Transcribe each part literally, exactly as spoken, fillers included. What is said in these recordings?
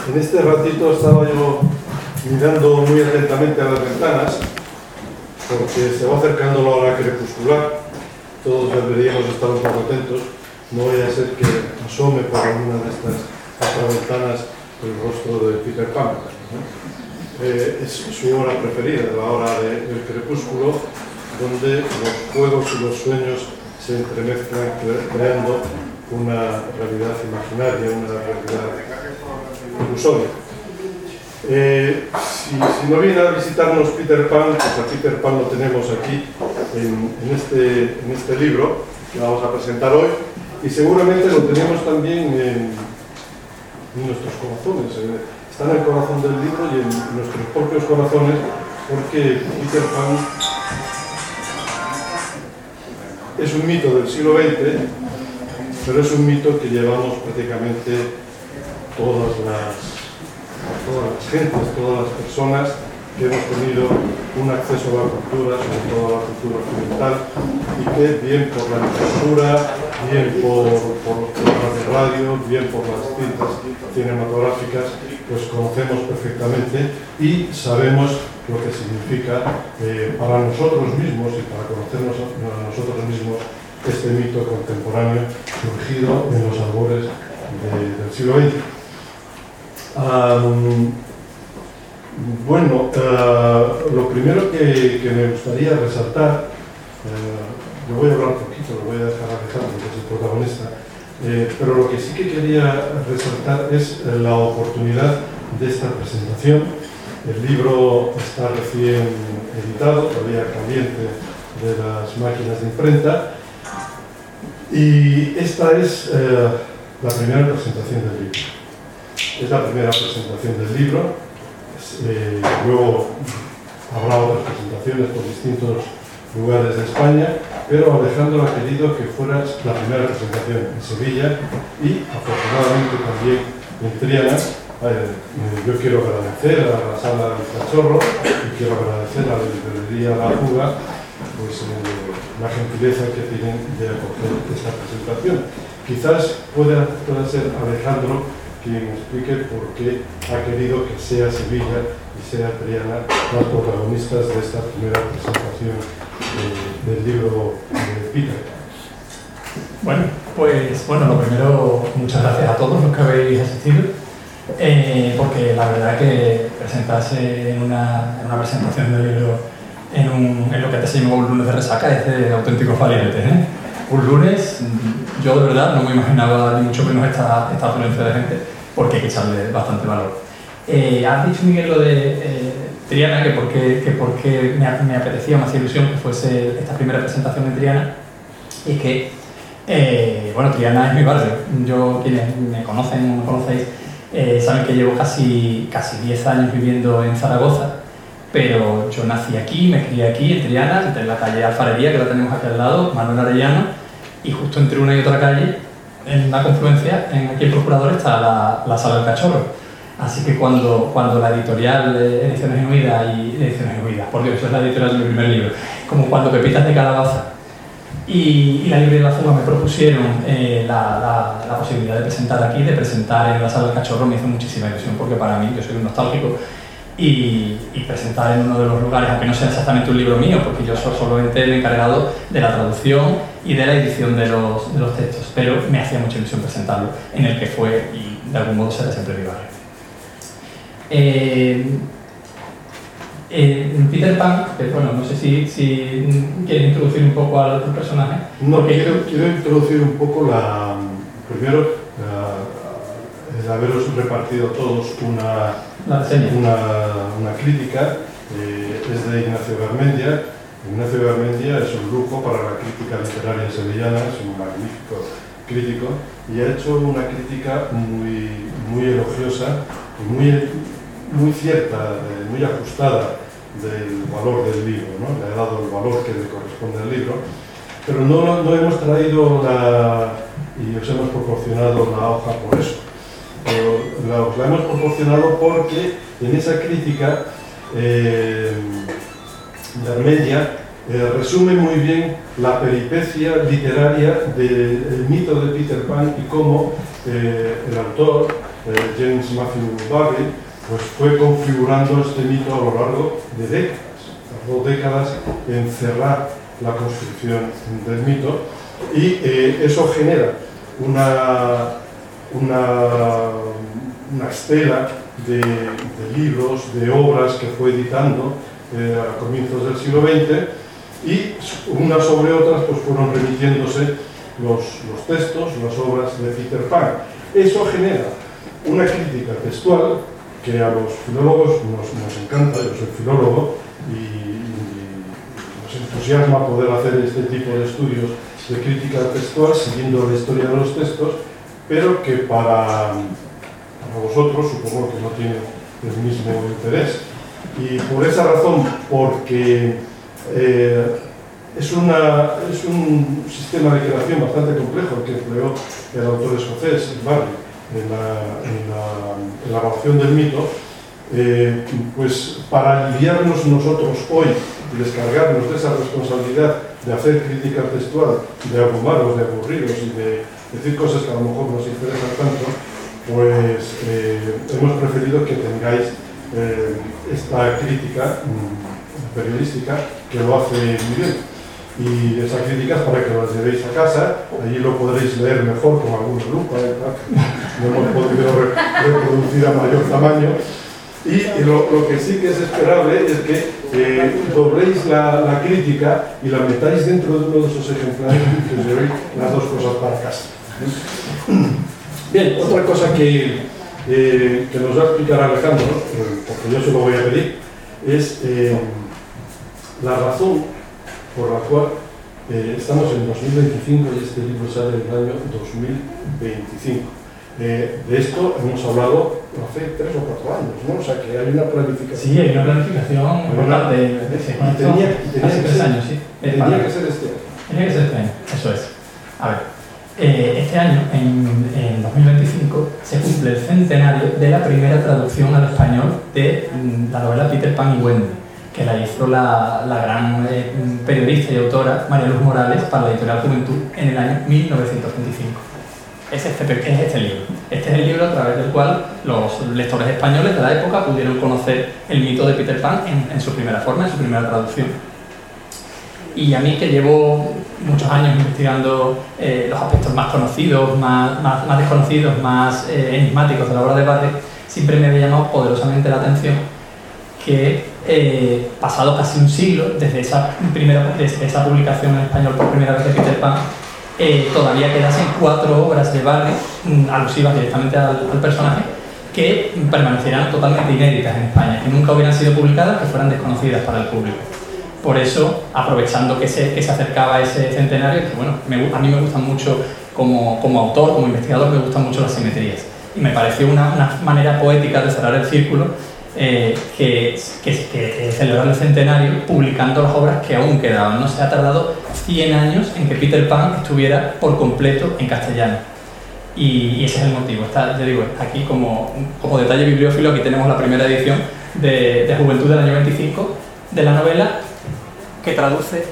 En este ratito estaba yo mirando muy atentamente a las ventanas, porque se va acercando la hora crepuscular. Todos deberíamos estar un poco atentos. No vaya a ser que asome por alguna de estas otras ventanas el rostro de Peter Pan, ¿no? Eh, es su hora preferida, la hora de, del crepúsculo, donde los juegos y los sueños se entremezclan, cre creando una realidad imaginaria, una realidad ilusoria. Eh, si, si no viene a visitarnos Peter Pan, pues a Peter Pan lo tenemos aquí en, en, este, en este libro que vamos a presentar hoy, y seguramente lo tenemos también en, en nuestros corazones. Está en el corazón del libro y en nuestros propios corazones, porque Peter Pan es un mito del siglo veinte, pero es un mito que llevamos prácticamente todas las, todas las gentes, todas las personas que hemos tenido un acceso a la cultura, sobre todo a la cultura occidental, y que bien por la literatura, bien por, por los programas de radio, bien por las cintas cinematográficas, pues conocemos perfectamente y sabemos lo que significa eh, para nosotros mismos y para conocernos a nosotros mismos este mito contemporáneo surgido en los albores de, del siglo veinte. Um, bueno, uh, lo primero que, que me gustaría resaltar, uh, yo voy a hablar poquito, lo voy a dejar a Alejandro, que es el protagonista, eh, pero lo que sí que quería resaltar es la oportunidad de esta presentación. El libro está recién editado, todavía caliente de las máquinas de imprenta, y esta es eh, la primera presentación del libro. Es la primera presentación del libro. Eh, luego habrá otras presentaciones por distintos lugares de España, pero Alejandro ha querido que fuera la primera presentación en Sevilla y afortunadamente también en Triana. Eh, yo quiero agradecer a la Sala del Cachorro y quiero agradecer a la librería La Fuga pues, eh, la gentileza que tienen de acoger esta presentación. Quizás pueda, pueda ser Alejandro quien explique por qué ha querido que sea Sevilla y sea Triana las protagonistas de esta primera presentación de, del libro de Peter. Bueno, pues bueno, lo primero, muchas gracias a todos los que habéis asistido, eh, porque la verdad que presentarse en una, en una presentación del libro en, un, en lo que te se llama un lunes de resaca es de auténticos valientes, ¿eh? Un lunes, yo de verdad no me imaginaba ni mucho menos esta, esta afluencia de gente, porque hay que echarle bastante valor. Eh, has dicho, Miguel, lo de eh, Triana, que porque, que porque me, me apetecía, me hacía ilusión que fuese esta primera presentación en Triana, y que, eh, bueno, Triana es mi barrio. Yo, quienes me conocen o no conocéis, eh, saben que llevo casi, casi diez años viviendo en Zaragoza, pero yo nací aquí, me crié aquí, en Triana, entre la calle Alfarería, que la tenemos aquí al lado, Manuel Arellano, y justo entre una y otra calle, en una confluencia, en aquí en Procurador está la, la Sala del Cachorro. Así que cuando, cuando la editorial de Ediciones Genuidas y Ediciones Genuidas, por Dios, eso es la editorial de mi primer libro, como cuando Pepitas de Calabaza y, y la librería La Fuga me propusieron eh, la, la, la posibilidad de presentar aquí, de presentar en la Sala del Cachorro, me hizo muchísima ilusión, porque para mí, yo soy un nostálgico, Y, y presentar en uno de los lugares, aunque no sea exactamente un libro mío, porque yo soy solamente el encargado de la traducción y de la edición de los, de los textos, pero me hacía mucha ilusión presentarlo en el que fue y de algún modo será siempre mi barrio. Eh, eh, Peter Pan, que bueno, no sé si, si quieres introducir un poco al otro personaje. No, quiero, quiero introducir un poco la, primero, la, el haberos repartido todos una, una, una crítica, eh, es de Ignacio Garmendia. Ignacio Garmendia es un lujo para la crítica literaria sevillana, es un magnífico crítico y ha hecho una crítica muy, muy elogiosa y muy, muy cierta, eh, muy ajustada del valor del libro, ¿no? Le ha dado el valor que le corresponde al libro, pero no, no hemos traído la, y os hemos proporcionado la hoja por eso. La, la hemos proporcionado porque en esa crítica eh, Garmendia eh, resume muy bien la peripecia literaria del mito de Peter Pan y cómo eh, el autor eh, James Matthew Barrie, pues fue configurando este mito a lo largo de décadas, tardó décadas en cerrar la construcción del mito, y eh, eso genera una, una, una estela de, de libros, de obras que fue editando eh, a comienzos del siglo veinte, y unas sobre otras pues fueron remitiéndose los, los textos, las obras de Peter Pan. Eso genera una crítica textual que a los filólogos nos, nos encanta. Yo soy filólogo y, y nos entusiasma poder hacer este tipo de estudios de crítica textual siguiendo la historia de los textos, pero que para, para vosotros supongo que no tiene el mismo interés. Y por esa razón, porque eh, es, una, es un sistema de creación bastante complejo el que empleó el autor escocés, Barrie, en la, en la, en la elaboración del mito, eh, pues para aliviarnos nosotros hoy y descargarnos de esa responsabilidad de hacer crítica textual, de abrumaros, de aburriros y de decir cosas que a lo mejor nos interesan tanto, pues eh, hemos preferido que tengáis eh, esta crítica mm, periodística que lo hace muy bien. Y esa crítica es para que las llevéis a casa, allí lo podréis leer mejor con alguna lupa, no hemos podido re reproducir a mayor tamaño. Y lo, lo que sí que es esperable es que eh, dobléis la, la crítica y la metáis dentro de uno de esos ejemplares y que os llevéis las dos cosas para casa. Bien, otra cosa que, eh, que nos va a explicar Alejandro, porque yo se lo voy a pedir, es eh, la razón por la cual eh, estamos en dos mil veinticinco y este libro sale en el año dos mil veinticinco. Eh, de esto hemos hablado hace tres o cuatro años, ¿no? O sea que hay una planificación. Sí, hay una planificación importante. De, de, de, y tenía, y tenía hace que tres ser, años, sí. Tenía que ser este año. Tenía que ser este año, eso es. A ver, eh, este año, en, en dos mil veinticinco, se cumple el centenario de la primera traducción al español de la novela Peter Pan y Wendy, que la hizo la, la gran eh, periodista y autora María Luz Morales para la editorial Juventud en el año mil novecientos veinticinco. Es este, es este libro. Este es el libro a través del cual los lectores españoles de la época pudieron conocer el mito de Peter Pan en, en su primera forma, en su primera traducción. Y a mí, que llevo muchos años investigando eh, los aspectos más conocidos, más, más, más desconocidos, más eh, enigmáticos de la obra de Barrie, siempre me había llamado poderosamente la atención que, eh, pasado casi un siglo desde esa, primera, desde esa publicación en español por primera vez de Peter Pan, eh, todavía quedasen cuatro obras de Barrie mm, alusivas directamente al, al personaje que permanecieran totalmente inéditas en España, que nunca hubieran sido publicadas, que fueran desconocidas para el público. Por eso, aprovechando que se, que se acercaba ese centenario, que bueno, me, a mí me gustan mucho como, como autor, como investigador, me gustan mucho las simetrías. Y me pareció una, una manera poética de cerrar el círculo, eh, que, que, que celebrar el centenario publicando las obras que aún quedaban. No se ha tardado cien años en que Peter Pan estuviera por completo en castellano. Y, y ese es el motivo. Está, yo digo, aquí como, como detalle bibliófilo, aquí tenemos la primera edición de, de Juventud del año veinticinco de la novela, que traduce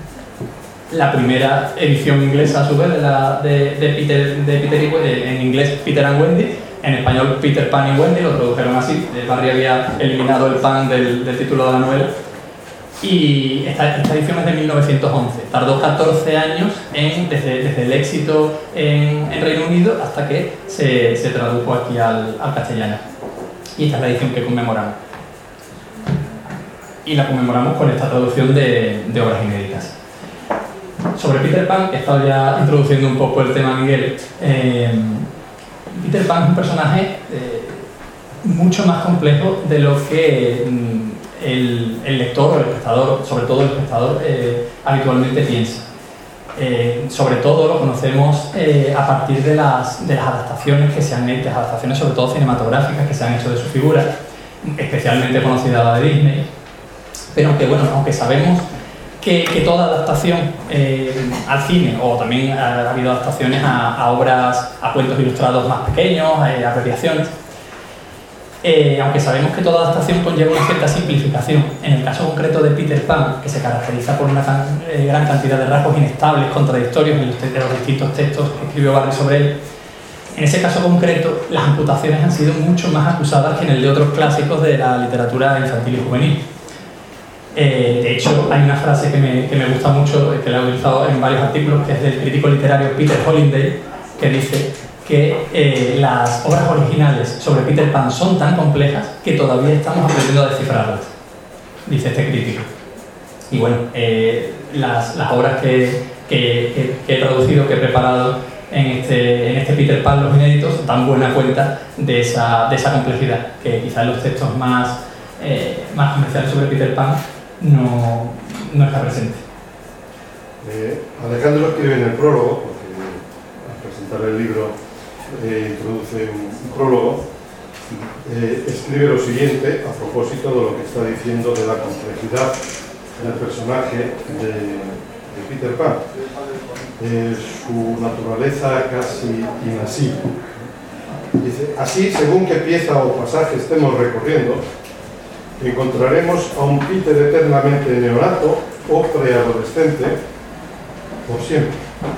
la primera edición inglesa a su vez de, la, de, de Peter, de Peter y, de, en inglés Peter and Wendy, en español Peter Pan y Wendy, lo tradujeron así. Barrie había eliminado el pan del, del título de la novela. Y esta, esta edición es de mil novecientos once, tardó catorce años en, desde, desde el éxito en, en Reino Unido hasta que se, se tradujo aquí al, al castellano. Y esta es la edición que conmemoramos. Y la conmemoramos con esta traducción de, de obras inéditas. Sobre Peter Pan, que he estado ya introduciendo un poco el tema, Miguel. Eh, Peter Pan es un personaje eh, mucho más complejo de lo que mm, el, el lector o el espectador, sobre todo el espectador, eh, habitualmente piensa. Eh, sobre todo lo conocemos eh, a partir de las, de las adaptaciones que se han hecho, las adaptaciones sobre todo cinematográficas que se han hecho de su figura, especialmente conocida la de Disney. Pero aunque, bueno, aunque sabemos que, que toda adaptación eh, al cine, o también ha, ha habido adaptaciones a, a obras, a cuentos ilustrados más pequeños, eh, abreviaciones, eh, aunque sabemos que toda adaptación conlleva una cierta simplificación, en el caso concreto de Peter Pan, que se caracteriza por una tan, eh, gran cantidad de rasgos inestables, contradictorios en los, de los distintos textos que escribió Barrie sobre él, en ese caso concreto, las amputaciones han sido mucho más acusadas que en el de otros clásicos de la literatura infantil y juvenil. Eh, de hecho, hay una frase que me, que me gusta mucho, que la he utilizado en varios artículos, que es del crítico literario Peter Holiday, que dice que eh, las obras originales sobre Peter Pan son tan complejas que todavía estamos aprendiendo a descifrarlas, dice este crítico. Y bueno, eh, las, las obras que, que, que, que he traducido, que he preparado en este, en este Peter Pan, los inéditos, dan buena cuenta de esa, de esa complejidad, que quizás los textos más, eh, más comerciales sobre Peter Pan no, no está presente. Eh, Alejandro escribe en el prólogo, porque al presentar el libro eh, introduce un, un prólogo, eh, escribe lo siguiente a propósito de lo que está diciendo de la complejidad del personaje de, de Peter Pan, eh, su naturaleza casi inasible. Dice, así, según qué pieza o pasaje estemos recorriendo, encontraremos a un Peter eternamente neonato o preadolescente por siempre,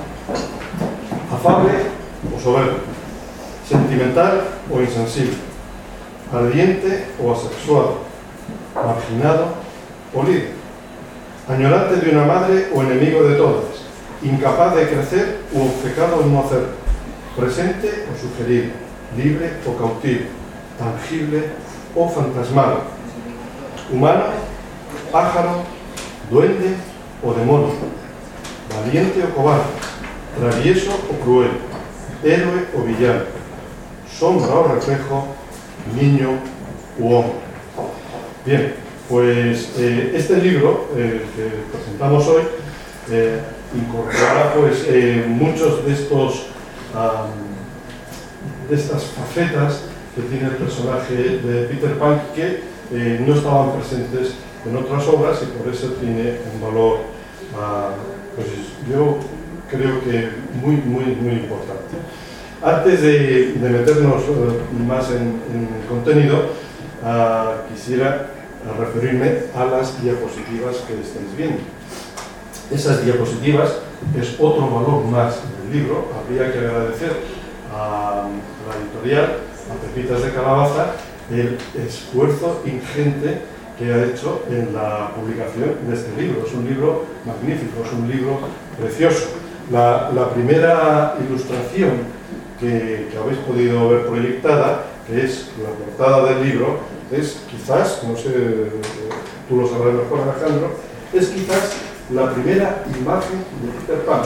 afable o soberbio, sentimental o insensible, ardiente o asexuado, marginado o líder, añorante de una madre o enemigo de todas, incapaz de crecer u obcecado en no hacerlo, presente o sugerido, libre o cautivo, tangible o fantasmal, humano, pájaro, duende o demonio, valiente o cobarde, travieso o cruel, héroe o villano, sombra o reflejo, niño u hombre. Bien, pues eh, este libro eh, que presentamos hoy eh, incorpora pues, eh, muchos de estos um, de estas facetas que tiene el personaje de Peter Pan que eh, no estaban presentes en otras obras y por eso tiene un valor, uh, pues yo creo que muy, muy, muy importante. Antes de, de meternos uh, más en, en el contenido, uh, quisiera referirme a las diapositivas que estáis viendo. Esas diapositivas es otro valor más del libro. Habría que agradecer a la editorial, a Pepitas de Calabaza, el esfuerzo ingente que ha hecho en la publicación de este libro. Es un libro magnífico, es un libro precioso. La, la primera ilustración que, que habéis podido ver proyectada, que es la portada del libro, es quizás, no sé, tú lo sabrás mejor, Alejandro, es quizás la primera imagen de Peter Pan,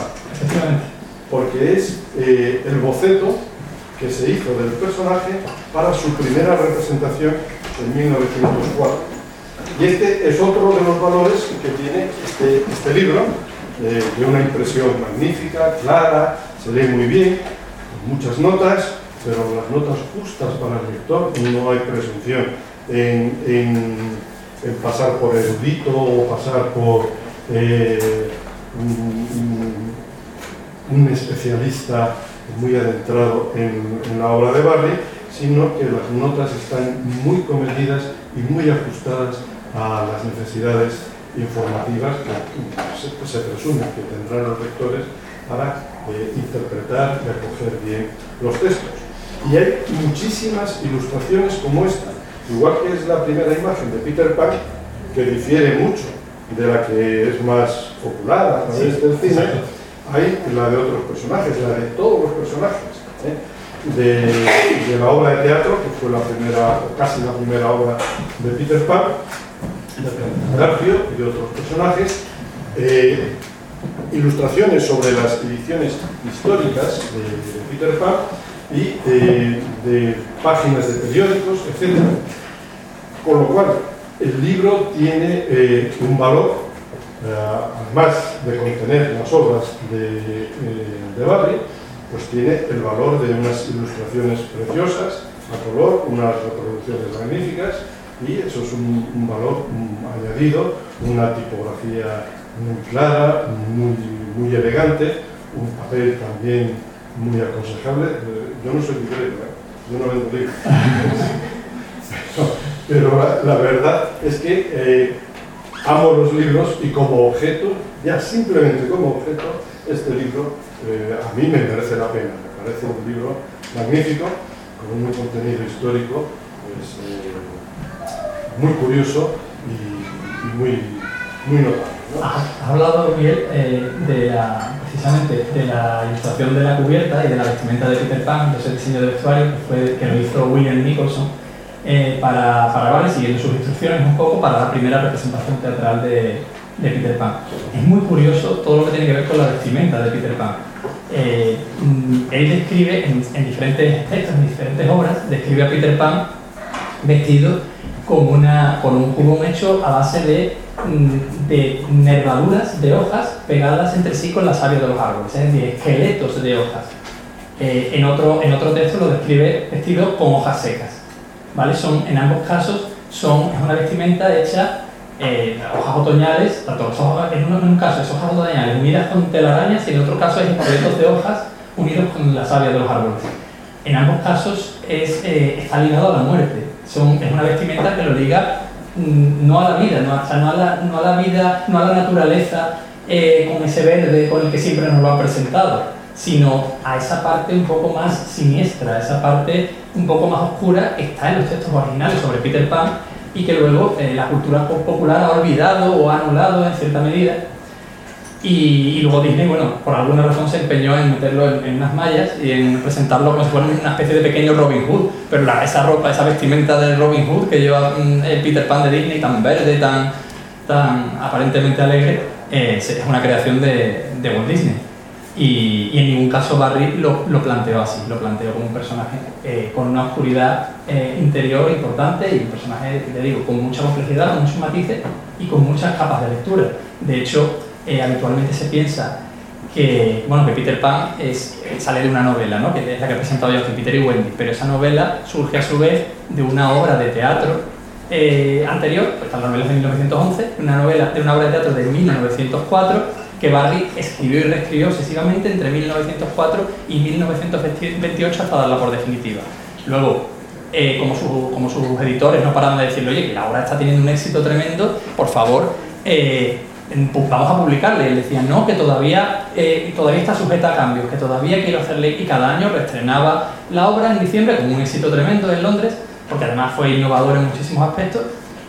porque es eh, el boceto que se hizo del personaje para su primera representación en mil novecientos cuatro. Y este es otro de los valores que tiene este, este libro, eh, de una impresión magnífica, clara, se lee muy bien, con muchas notas, pero las notas justas para el lector, no hay presunción en, en, en pasar por erudito o pasar por eh, un, un especialista muy adentrado en, en la obra de Barrie, sino que las notas están muy comedidas y muy ajustadas a las necesidades informativas que se, se presume que tendrán los lectores para eh, interpretar y acoger bien los textos. Y hay muchísimas ilustraciones como esta, igual que es la primera imagen de Peter Pan, que difiere mucho de la que es más popular a través del cine. Hay la de otros personajes, la de todos los personajes, ¿eh? de, de la obra de teatro, que fue la primera, o casi la primera obra de Peter Pan, de Garfio y otros personajes, eh, ilustraciones sobre las ediciones históricas de, de Peter Pan y eh, de páginas de periódicos, etcétera. Con lo cual, el libro tiene eh, un valor. Uh, además de contener las obras de, eh, de Barrie, pues tiene el valor de unas ilustraciones preciosas, a color, unas reproducciones magníficas, y eso es un, un valor un añadido, una tipografía muy clara, muy, muy elegante, un papel también muy aconsejable. Yo no soy librero, ¿eh? Yo no vendo libros. Pero la, la verdad es que eh, amo los libros y como objeto, ya simplemente como objeto, este libro eh, a mí me merece la pena, me parece un libro magnífico, con un contenido histórico pues, eh, muy curioso y, y muy, muy notable, ¿no? Has hablado, Miguel, eh, de la, precisamente de la ilustración de la cubierta y de la vestimenta de Peter Pan, de ese diseño de vestuario que, fue, que lo hizo William Nicholson eh, para, para Barry, siguiendo sus instrucciones un poco para la primera representación teatral de, de Peter Pan. Es muy curioso todo lo que tiene que ver con la vestimenta de Peter Pan. Eh, él describe en, en diferentes textos, en diferentes obras, describe a Peter Pan vestido con, una, con un jubón hecho a base de, de nervaduras de hojas pegadas entre sí con la savia de los árboles, es decir, esqueletos de hojas. Eh, en, otro, en otro texto lo describe vestido con hojas secas, ¿vale? Son, en ambos casos son, es una vestimenta hecha Eh, hojas otoñales, tanto las hojas, en, un, en un caso es hojas otoñales unidas con telarañas y en otro caso es esqueletos de hojas unidos con la savia de los árboles. En ambos casos es, eh, está ligado a la muerte. Son, es una vestimenta que lo liga mm, no a la vida, no a, o sea, no a, la, no a la vida, no a la naturaleza eh, con ese verde con el que siempre nos lo han presentado, sino a esa parte un poco más siniestra, esa parte un poco más oscura que está en los textos originales sobre Peter Pan y que luego eh, la cultura popular ha olvidado o ha anulado en cierta medida. Y, y luego Disney, bueno, por alguna razón se empeñó en meterlo en, en unas mallas y en presentarlo como si fuera una especie de pequeño Robin Hood, pero la, esa ropa, esa vestimenta de Robin Hood que lleva mm, el Peter Pan de Disney, tan verde, tan, tan aparentemente alegre, eh, es una creación de, de Walt Disney. Y, y en ningún caso Barry lo, lo planteó así, lo planteó como un personaje eh, con una oscuridad eh, interior importante y un personaje, te digo, con mucha complejidad, con muchos matices y con muchas capas de lectura. De hecho, eh, habitualmente se piensa que, bueno, que Peter Pan es, eh, sale de una novela, ¿no? Que es la que he presentado yo aquí, Peter y Wendy, pero esa novela surge a su vez de una obra de teatro eh, anterior, pues, la novela es de mil novecientos once, una novela de una obra de teatro de mil novecientos cuatro, que Barry escribió y reescribió sucesivamente entre mil novecientos cuatro y mil novecientos veintiocho hasta darla por definitiva. Luego, eh, como, su, como sus editores no paraban de decirle, oye, que la obra está teniendo un éxito tremendo, por favor, eh, vamos a publicarle. Y él decía, no, que todavía, eh, todavía está sujeta a cambios, que todavía quiero hacerle, y cada año reestrenaba la obra en diciembre con un éxito tremendo en Londres, porque además fue innovador en muchísimos aspectos.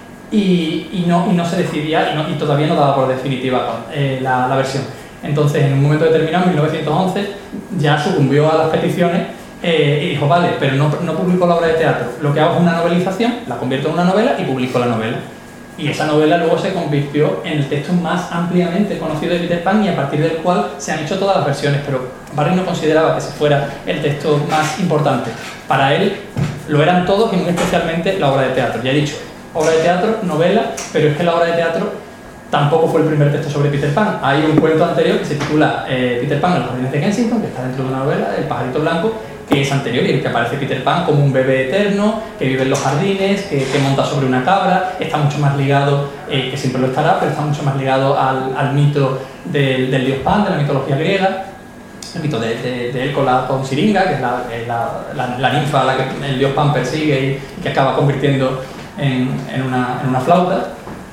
Y, y, no, y no se decidía y, no, y todavía no daba por definitiva eh, la, la versión. Entonces, en un momento determinado, en mil novecientos once, ya sucumbió a las peticiones eh, y dijo, vale, pero no, no publico la obra de teatro. Lo que hago es una novelización, la convierto en una novela y publico la novela. Y esa novela luego se convirtió en el texto más ampliamente conocido de Peter Pan y a partir del cual se han hecho todas las versiones, pero Barry no consideraba que ese fuera el texto más importante. Para él lo eran todos y muy especialmente la obra de teatro. Ya he dicho, obra de teatro, novela, pero es que la obra de teatro tampoco fue el primer texto sobre Peter Pan. Hay un cuento anterior que se titula eh, Peter Pan en los jardines de Kensington, que está dentro de una novela, El pajarito blanco, que es anterior y en el que aparece Peter Pan como un bebé eterno, que vive en los jardines, que, que monta sobre una cabra. Está mucho más ligado, eh, que siempre lo estará, pero está mucho más ligado al, al mito del, del dios Pan, de la mitología griega. El mito de, de, de él con, la, con Siringa, que es la, la, la, la ninfa a la que el dios Pan persigue y, y que acaba convirtiendo En, en, una, en una flauta.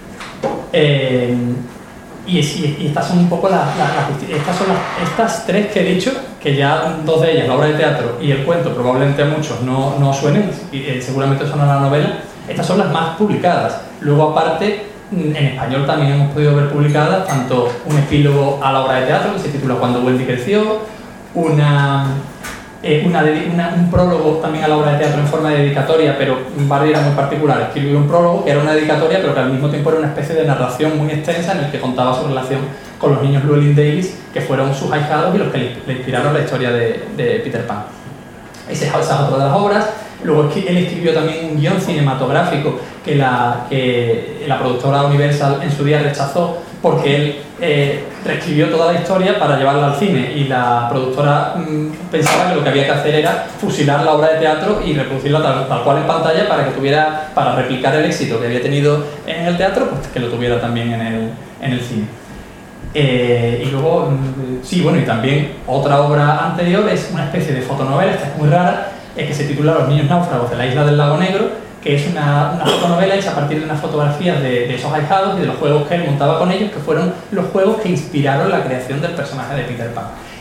Eh, y, y, y estas son un poco las, las, las, estas, son las, estas tres que he dicho, que ya dos de ellas, la obra de teatro y el cuento, probablemente a muchos no, no suenen, y, eh, seguramente suenan a la novela. Estas son las más publicadas. Luego, aparte, en español también hemos podido ver publicadas tanto un epílogo a la obra de teatro que se titula Cuando Wendy creció, una Eh, una, una, un prólogo también a la obra de teatro en forma de dedicatoria, pero Barry era muy particular, escribió un prólogo que era una dedicatoria pero que al mismo tiempo era una especie de narración muy extensa en el que contaba su relación con los niños Llewellyn Davis, que fueron sus ahijados y los que le, le inspiraron la historia de, de Peter Pan. Esa es otra de las obras. Luego él escribió también un guión cinematográfico que la, que la productora Universal en su día rechazó porque él eh, reescribió toda la historia para llevarla al cine y la productora mmm, pensaba que lo que había que hacer era fusilar la obra de teatro y reproducirla tal, tal cual en pantalla para que tuviera, para replicar el éxito que había tenido en el teatro, pues que lo tuviera también en el, en el cine. Eh, y luego, sí, bueno, y también otra obra anterior es una especie de fotonovela, esta es muy rara, es que se titula Los niños náufragos de la isla del lago Negro, que es una, una fotonovela hecha a partir de unas fotografías de, de esos ahijados y de los juegos que él montaba con ellos, que fueron los juegos que inspiraron la creación del personaje de Peter Pan.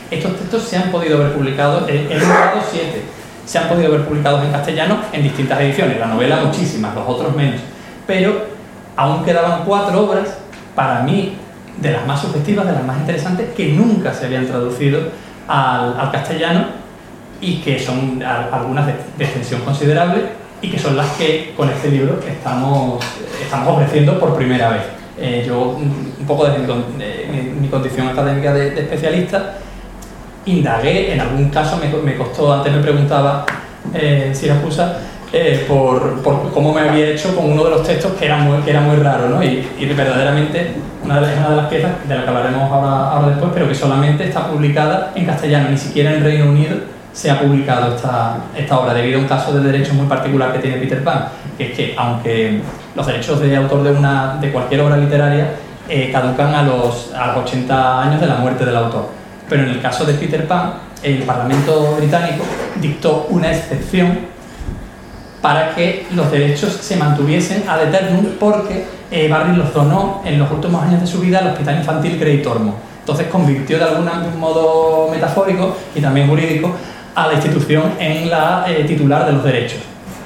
Estos textos se han podido ver publicados, he nombrado siete, se han podido ver publicados en castellano en distintas ediciones, la novela muchísimas, los otros menos, pero aún quedaban cuatro obras, para mí, de las más sugestivas, de las más interesantes, que nunca se habían traducido al, al castellano y que son a, algunas de, de extensión considerable y que son las que con este libro estamos, estamos ofreciendo por primera vez. Eh, yo, un poco desde mi, mi, mi condición académica de, de especialista, indagué, en algún caso me, me costó, antes me preguntaba eh, Siracusa, eh, por, por cómo me había hecho con uno de los textos que era muy, que era muy raro, ¿no? Y, y verdaderamente una de, las, una de las piezas, de la que hablaremos ahora, ahora después, pero que solamente está publicada en castellano, ni siquiera en Reino Unido se ha publicado esta, esta obra, debido a un caso de derechos muy particular que tiene Peter Pan, que es que aunque los derechos de autor de, una, de cualquier obra literaria eh, caducan a los, a los ochenta años de la muerte del autor, pero en el caso de Peter Pan, el Parlamento británico dictó una excepción para que los derechos se mantuviesen ad eternum, porque eh, Barry los donó en los últimos años de su vida al Hospital Infantil Grey Tormont. Entonces convirtió de algún modo metafórico y también jurídico a la institución en la eh, titular de los derechos.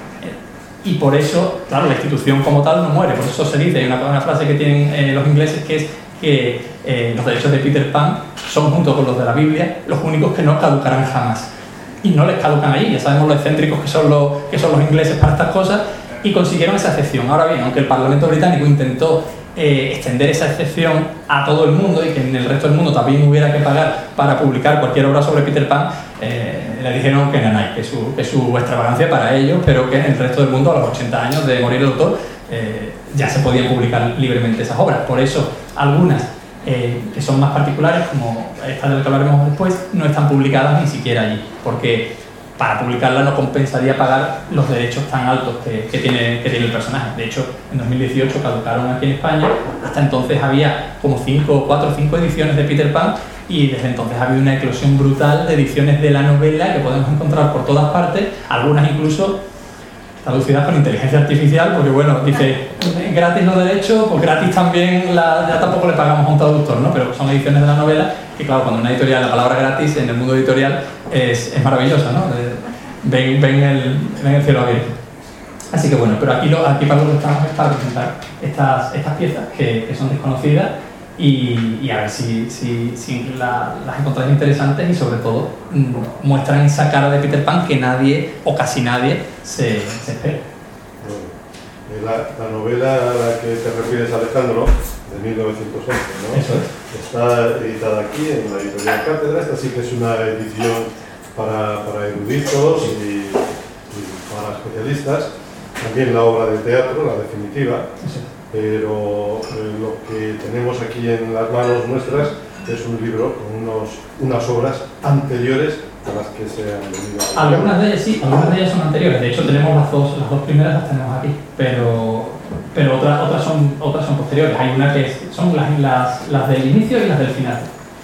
Y por eso, claro, la institución como tal no muere, por eso se dice, hay una, una frase que tienen eh, los ingleses que es que eh, los derechos de Peter Pan son, junto con los de la Biblia, los únicos que no caducarán jamás. Y no les caducan allí, ya sabemos lo excéntricos que son los, que son los ingleses para estas cosas, y consiguieron esa excepción. Ahora bien, aunque el Parlamento británico intentó eh, extender esa excepción a todo el mundo y que en el resto del mundo también hubiera que pagar para publicar cualquier obra sobre Peter Pan, eh, le dijeron que no, no, que su, que su extravagancia para ellos, pero que en el resto del mundo, a los ochenta años de morir el autor, eh, ya se podían publicar libremente esas obras. Por eso, algunas eh, que son más particulares, como esta de la que hablaremos después, no están publicadas ni siquiera allí, porque para publicarla no compensaría pagar los derechos tan altos que, que, tiene, que tiene el personaje. De hecho, en dos mil dieciocho caducaron aquí en España. Hasta entonces había como cinco, cuatro o cinco ediciones de Peter Pan, y desde entonces ha habido una eclosión brutal de ediciones de la novela que podemos encontrar por todas partes, algunas incluso traducidas con inteligencia artificial, porque bueno, dice gratis los derechos, pues gratis también, la, ya tampoco le pagamos a un traductor, ¿no? Pero son ediciones de la novela que, claro, cuando una editorial, la palabra gratis en el mundo editorial es, es maravillosa, ¿no? Ven, ven, el, ven el cielo abierto. Así que bueno, pero aquí, lo, aquí para lo que estamos es para presentar estas, estas piezas que, que son desconocidas y, y a ver si, si, si la, las encontráis interesantes y sobre todo mmm, muestran esa cara de Peter Pan que nadie o casi nadie se, se espera. Bueno, la, la novela a la que te refieres, Alejandro, de mil novecientos once, ¿no? Eso es. Está editada aquí en la editorial Cátedra. Esta sí que es una edición para, para eruditos y, y para especialistas. También la obra de teatro, la definitiva. Eso es. Pero eh, lo que tenemos aquí en las manos nuestras es un libro con unos, unas obras anteriores a las que se han venido a algunas de ellas sí, algunas de ellas son anteriores. De hecho tenemos las dos, las dos primeras las tenemos aquí, pero, pero otras, otras, son, otras son posteriores. Hay una que es, son las, las, las del inicio y las del final.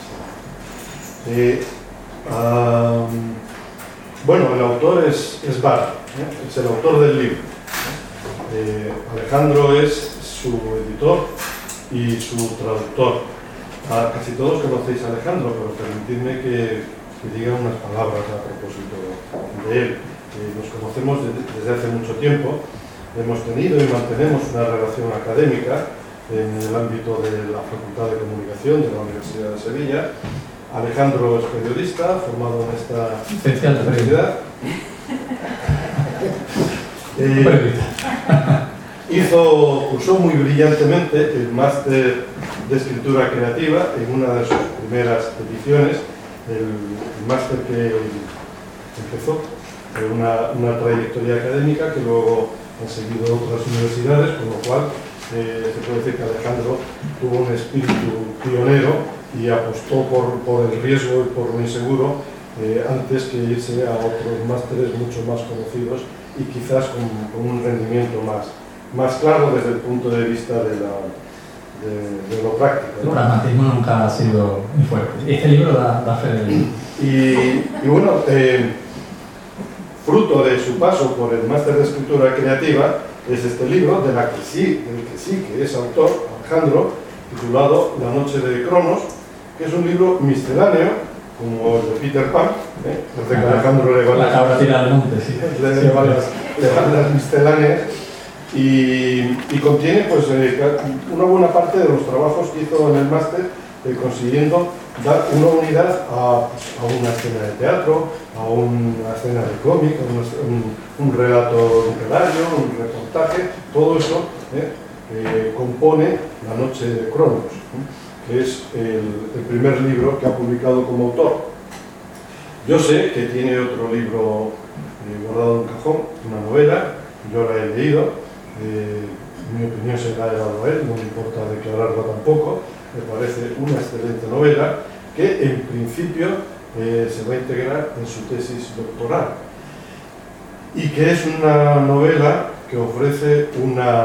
Eh, um, bueno, el autor es, es Barry, ¿eh? Es el autor del libro. Eh, Alejandro es su editor y su traductor. Ah, casi todos conocéis a Alejandro, pero permitidme que, que diga unas palabras a propósito de él. Eh, nos conocemos desde, desde hace mucho tiempo, hemos tenido y mantenemos una relación académica en el ámbito de la Facultad de Comunicación de la Universidad de Sevilla. Alejandro es periodista, formado en esta universidad. Eh, hizo, cursó muy brillantemente el máster de escritura creativa en una de sus primeras ediciones, el, el máster que empezó una, una trayectoria académica que luego han seguido otras universidades, con lo cual eh, se puede decir que Alejandro tuvo un espíritu pionero y apostó por, por el riesgo y por lo inseguro eh, antes que irse a otros másteres mucho más conocidos y quizás con, con un rendimiento más, más claro desde el punto de vista de, la, de, de lo práctico, ¿no? El pragmatismo nunca ha sido muy fuerte. Este libro da, da fe de ello. Y, y bueno, eh, fruto de su paso por el máster de escritura creativa es este libro, de la que sí, del que sí que es autor, Alejandro, titulado La noche de Cronos, que es un libro misceláneo como el de Peter Pan, ¿eh? Desde que Alejandro le van la cabra tira al monte, sí. le, le van las, le van las misceláneas y, y contiene pues, eh, una buena parte de los trabajos que hizo en el máster, eh, consiguiendo dar una unidad a, a una escena de teatro, a una escena de cómic, a un, un relato literario, un reportaje, todo eso ¿eh? Eh, compone La noche de Cronos, ¿eh? que es el, el primer libro que ha publicado como autor. Yo sé que tiene otro libro eh, guardado en un cajón, una novela, yo la he leído, eh, mi opinión se la ha dado a él, no me importa declararla tampoco, me parece una excelente novela que en principio eh, se va a integrar en su tesis doctoral y que es una novela que ofrece una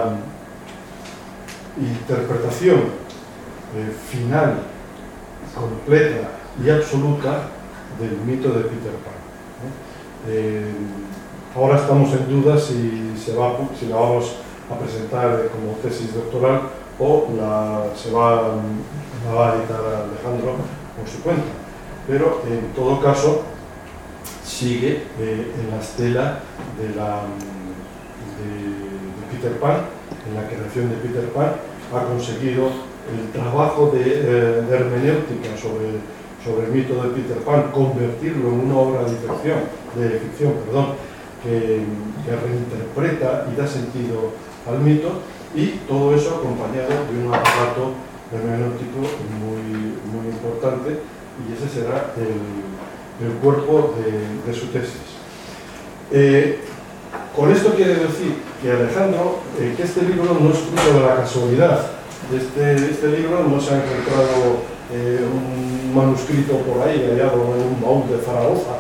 interpretación eh, final, completa y absoluta del mito de Peter Pan. ¿eh? Eh, ahora estamos en duda si, se va, si la vamos a presentar como tesis doctoral o la, se va, la va a editar Alejandro por su cuenta, pero en todo caso sigue eh, en la estela de, la, de, de Peter Pan, en la creación de Peter Pan, ha conseguido el trabajo de, eh, de hermenéutica sobre, sobre el mito de Peter Pan, convertirlo en una obra de ficción, de ficción perdón, que, que reinterpreta y da sentido al mito, y todo eso acompañado de un aparato hermenéutico muy, muy importante, y ese será el, el cuerpo de, de su tesis. Eh, con esto quiere decir que Alejandro, eh, que este libro no es fruto de la casualidad. De este, este libro no se ha encontrado eh, un manuscrito por ahí hallado en un baúl de Zaragoza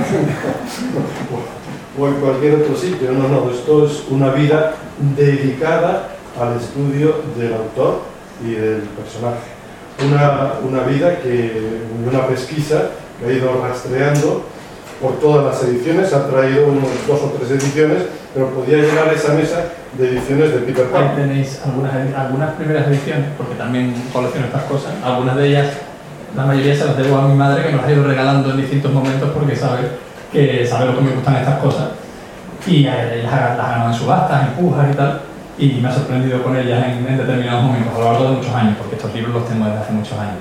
o, o en cualquier otro sitio. No, no, esto es una vida dedicada al estudio del autor y del personaje. Una, una vida que, una pesquisa que ha ido rastreando por todas las ediciones, ha traído unos dos o tres ediciones, pero podía llenar esa mesa de ediciones de Peter Pan. Ahí tenéis algunas, algunas primeras ediciones, porque también colecciono estas cosas, algunas de ellas, la mayoría se las debo a mi madre, que me las ha ido regalando en distintos momentos porque sabe, que sabe lo que me gustan estas cosas, y ella las ha ganado en subastas, en pujas y tal, y me ha sorprendido con ellas en, en determinados momentos, a lo largo de muchos años, porque estos libros los tengo desde hace muchos años.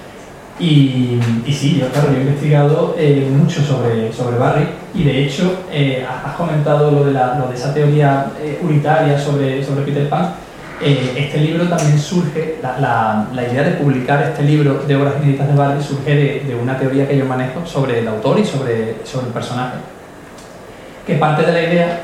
Y, y sí, yo, claro, yo he investigado eh, mucho sobre, sobre Barry, y de hecho eh, has comentado lo de, la, lo de esa teoría eh, unitaria sobre, sobre Peter Pan. Eh, este libro también surge, la, la, la idea de publicar este libro de obras inéditas de Barry surge de, de una teoría que yo manejo sobre el autor y sobre, sobre el personaje, que parte de la idea.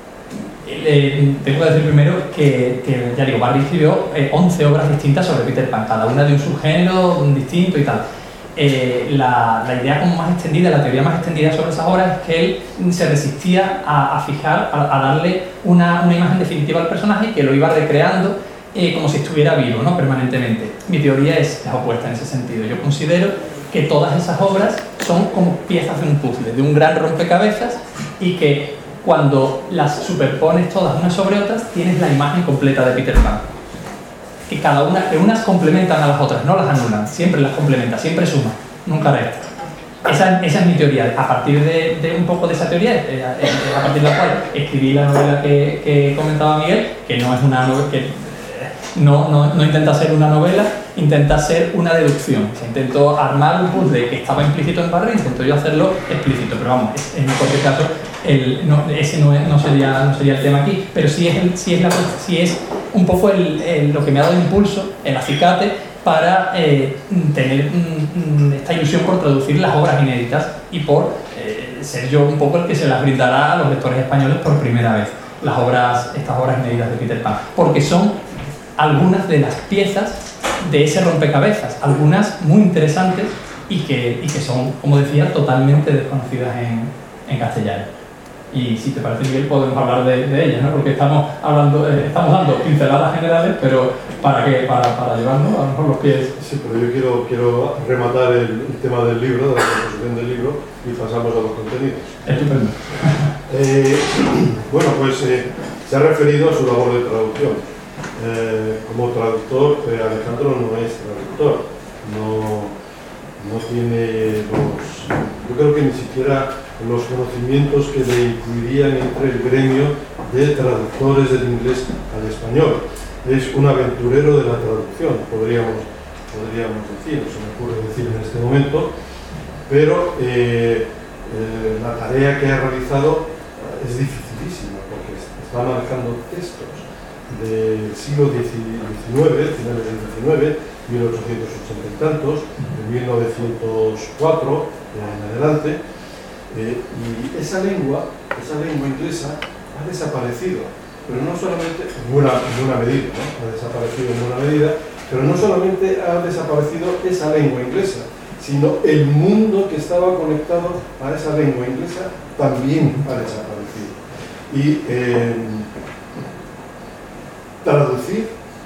Eh, tengo que decir primero que, que ya digo, Barry escribió eh, once obras distintas sobre Peter Pan, cada una de un subgénero un distinto y tal. Eh, la, la idea como más extendida, la teoría más extendida sobre esas obras es que él se resistía a, a fijar, a, a darle una, una imagen definitiva al personaje y que lo iba recreando eh, como si estuviera vivo, ¿no? Permanentemente. Mi teoría es, es opuesta en ese sentido. Yo considero que todas esas obras son como piezas de un puzzle, de un gran rompecabezas, y que cuando las superpones todas unas sobre otras, tienes la imagen completa de Peter Pan. Que cada una, que unas complementan a las otras, no las anulan, siempre las complementa, siempre suma, nunca resta. Esa, esa es mi teoría. A partir de, de un poco de esa teoría, eh, eh, a partir de la cual escribí la novela que, que comentaba Miguel, que no es una novela, que eh, no, no, no intenta ser una novela, intenta ser una deducción. Se intentó armar un puzzle que estaba implícito en Barry, intento yo hacerlo explícito, pero vamos, en cualquier caso, el, no, ese no, es, no, sería, no sería el tema aquí, pero sí es, el, sí es, la, sí es un poco el, el, lo que me ha dado impulso, el acicate, para eh, tener mm, esta ilusión por traducir las obras inéditas y por eh, ser yo un poco el que se las brindará a los lectores españoles por primera vez, las obras, estas obras inéditas de Peter Pan, porque son algunas de las piezas de ese rompecabezas, algunas muy interesantes y que, y que son, como decía, totalmente desconocidas en, en castellano. Y si te parece, Miguel, podemos hablar de, de ellas, ¿no? Porque estamos hablando, eh, estamos dando pinceladas generales, pero ¿para qué? Para, para llevarnos a lo mejor los pies. Sí, pero yo quiero, quiero rematar el, el tema del libro, de la composición del libro, y pasamos a los contenidos. Estupendo. Eh, bueno, pues eh, se ha referido a su labor de traducción. Eh, como traductor, eh, Alejandro no es traductor, no, no tiene los, yo creo que ni siquiera los conocimientos que le incluirían entre el gremio de traductores del inglés al español. Es un aventurero de la traducción, podríamos, podríamos decir, se me ocurre decir en este momento, pero eh, eh, la tarea que ha realizado es dificilísima, porque está manejando textos del siglo diecinueve, finales del diecinueve, mil ochocientos ochenta y tantos, de mil novecientos cuatro en adelante, eh, y esa lengua, esa lengua inglesa ha desaparecido, pero no solamente, en buena, en buena medida, ¿no? Ha desaparecido en buena medida, pero no solamente ha desaparecido esa lengua inglesa, sino el mundo que estaba conectado a esa lengua inglesa también ha desaparecido. Y eh, traducir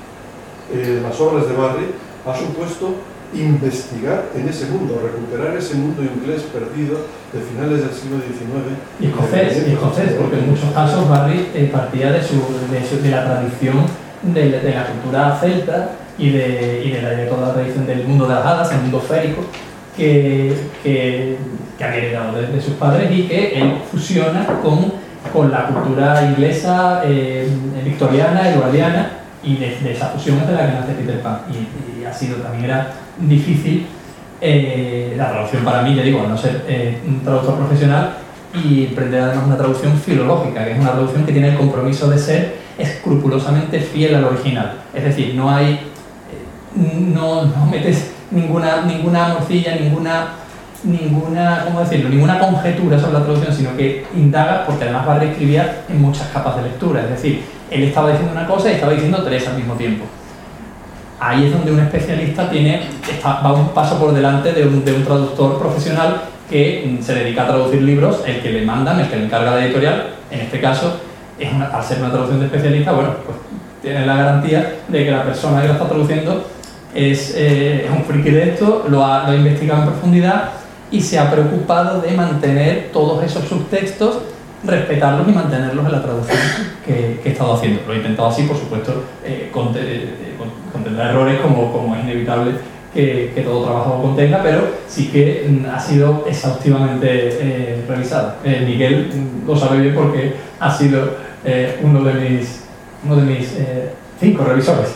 eh, las obras de Barrie ha supuesto investigar en ese mundo, recuperar ese mundo inglés perdido de finales del siglo diecinueve. Y escocés, y escocés, porque en muchos casos Barrie eh, partía de, su, de, su, de la tradición de, de la cultura celta y de, y de, la, de toda la tradición del mundo de las hadas, el mundo férico, que, que, que había heredado de, de sus padres y que él fusiona con, con la cultura inglesa, eh, victoriana, edwardiana, y de, de esa fusión es de la que nace Peter Pan. Y, y ha sido, también era difícil eh, la traducción para mí, ya digo, al no ser eh, un traductor profesional, y emprender además una traducción filológica, que es una traducción que tiene el compromiso de ser escrupulosamente fiel al original. Es decir, no hay, eh, no, no metes ninguna, ninguna morcilla, ninguna, ninguna, ¿cómo decirlo? ninguna conjetura sobre la traducción, sino que indaga, porque además Barrie escribía en muchas capas de lectura, es decir, él estaba diciendo una cosa y estaba diciendo tres al mismo tiempo. Ahí es donde un especialista tiene, está, va un paso por delante de un, de un traductor profesional que se dedica a traducir libros, el que le mandan, el que le encarga de editorial. En este caso, es una, al ser una traducción de especialista, bueno, pues tiene la garantía de que la persona que lo está traduciendo es, eh, es un friki de esto, lo ha, lo ha investigado en profundidad y se ha preocupado de mantener todos esos subtextos, respetarlos y mantenerlos en la traducción que, que he estado haciendo. Lo he intentado así, por supuesto, eh, contendrá errores como, como es inevitable que, que todo trabajo contenga, pero sí que mm, ha sido exhaustivamente eh, revisado. Eh, Miguel mm, lo sabe bien porque ha sido eh, uno de mis, uno de mis eh, cinco revisores.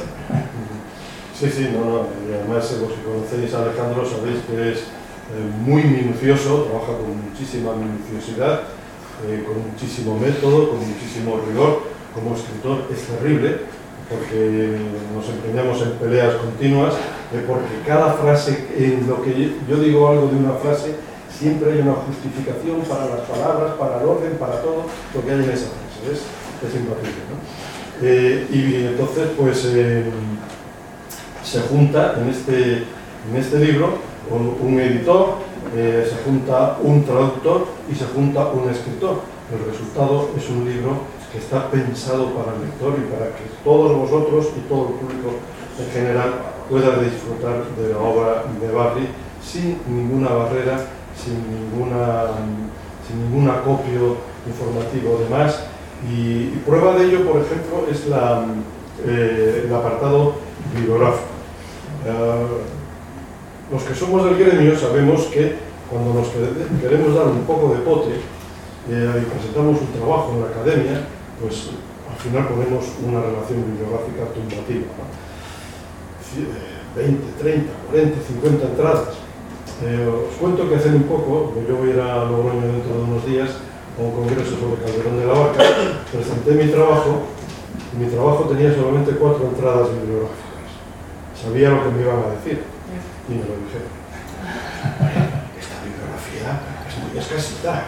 Sí, sí, no, no. Y además, eh, si conocéis a Alejandro, sabéis que es eh, muy minucioso, trabaja con muchísima minuciosidad, eh, con muchísimo método, con muchísimo rigor. Como escritor es terrible, porque nos empeñamos en peleas continuas, eh, porque cada frase, en lo que yo digo algo de una frase, siempre hay una justificación para las palabras, para el orden, para todo lo que hay en esa frase. Es, es imposible, ¿no? Eh, y entonces, pues, eh, se junta en este, en este libro un, un editor, eh, se junta un traductor y se junta un escritor. El resultado es un libro que está pensado para el lector y para que todos vosotros y todo el público en general pueda disfrutar de la obra de Barrie sin ninguna barrera, sin ninguna, sin ningún acopio informativo de más. Y, y prueba de ello, por ejemplo, es la, eh, el apartado bibliográfico. Uh, los que somos del gremio sabemos que cuando nos queremos dar un poco de pote eh, y presentamos un trabajo en la academia, pues al final ponemos una relación bibliográfica tumbativa, ¿no? veinte, treinta, cuarenta, cincuenta entradas. Eh, os cuento que hace un poco, yo voy a ir a Logroño dentro de unos días a un congreso sobre Calderón de la Barca, presenté mi trabajo y mi trabajo tenía solamente cuatro entradas bibliográficas. Sabía lo que me iban a decir y me lo dijeron. Esta bibliografía es muy escasita.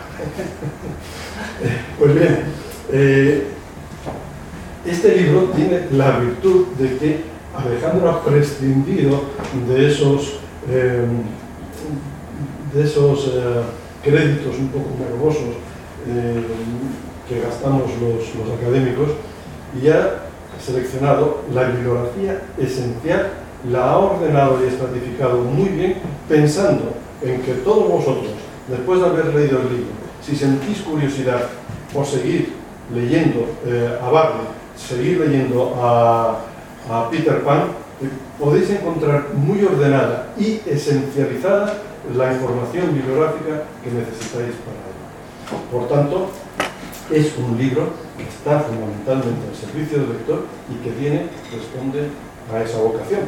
Pues bien, eh, este libro tiene la virtud de que Alejandro ha prescindido de esos, eh, de esos eh, créditos un poco morbosos eh, que gastamos los, los académicos y ha seleccionado la bibliografía esencial, la ha ordenado y estratificado muy bien, pensando en que todos vosotros, después de haber leído el libro, si sentís curiosidad por seguir leyendo eh, a Barrie, seguir leyendo a, a Peter Pan, eh, podéis encontrar muy ordenada y esencializada la información bibliográfica que necesitáis para ello. Por tanto, es un libro que está fundamentalmente al servicio del lector y que tiene, responde a esa vocación.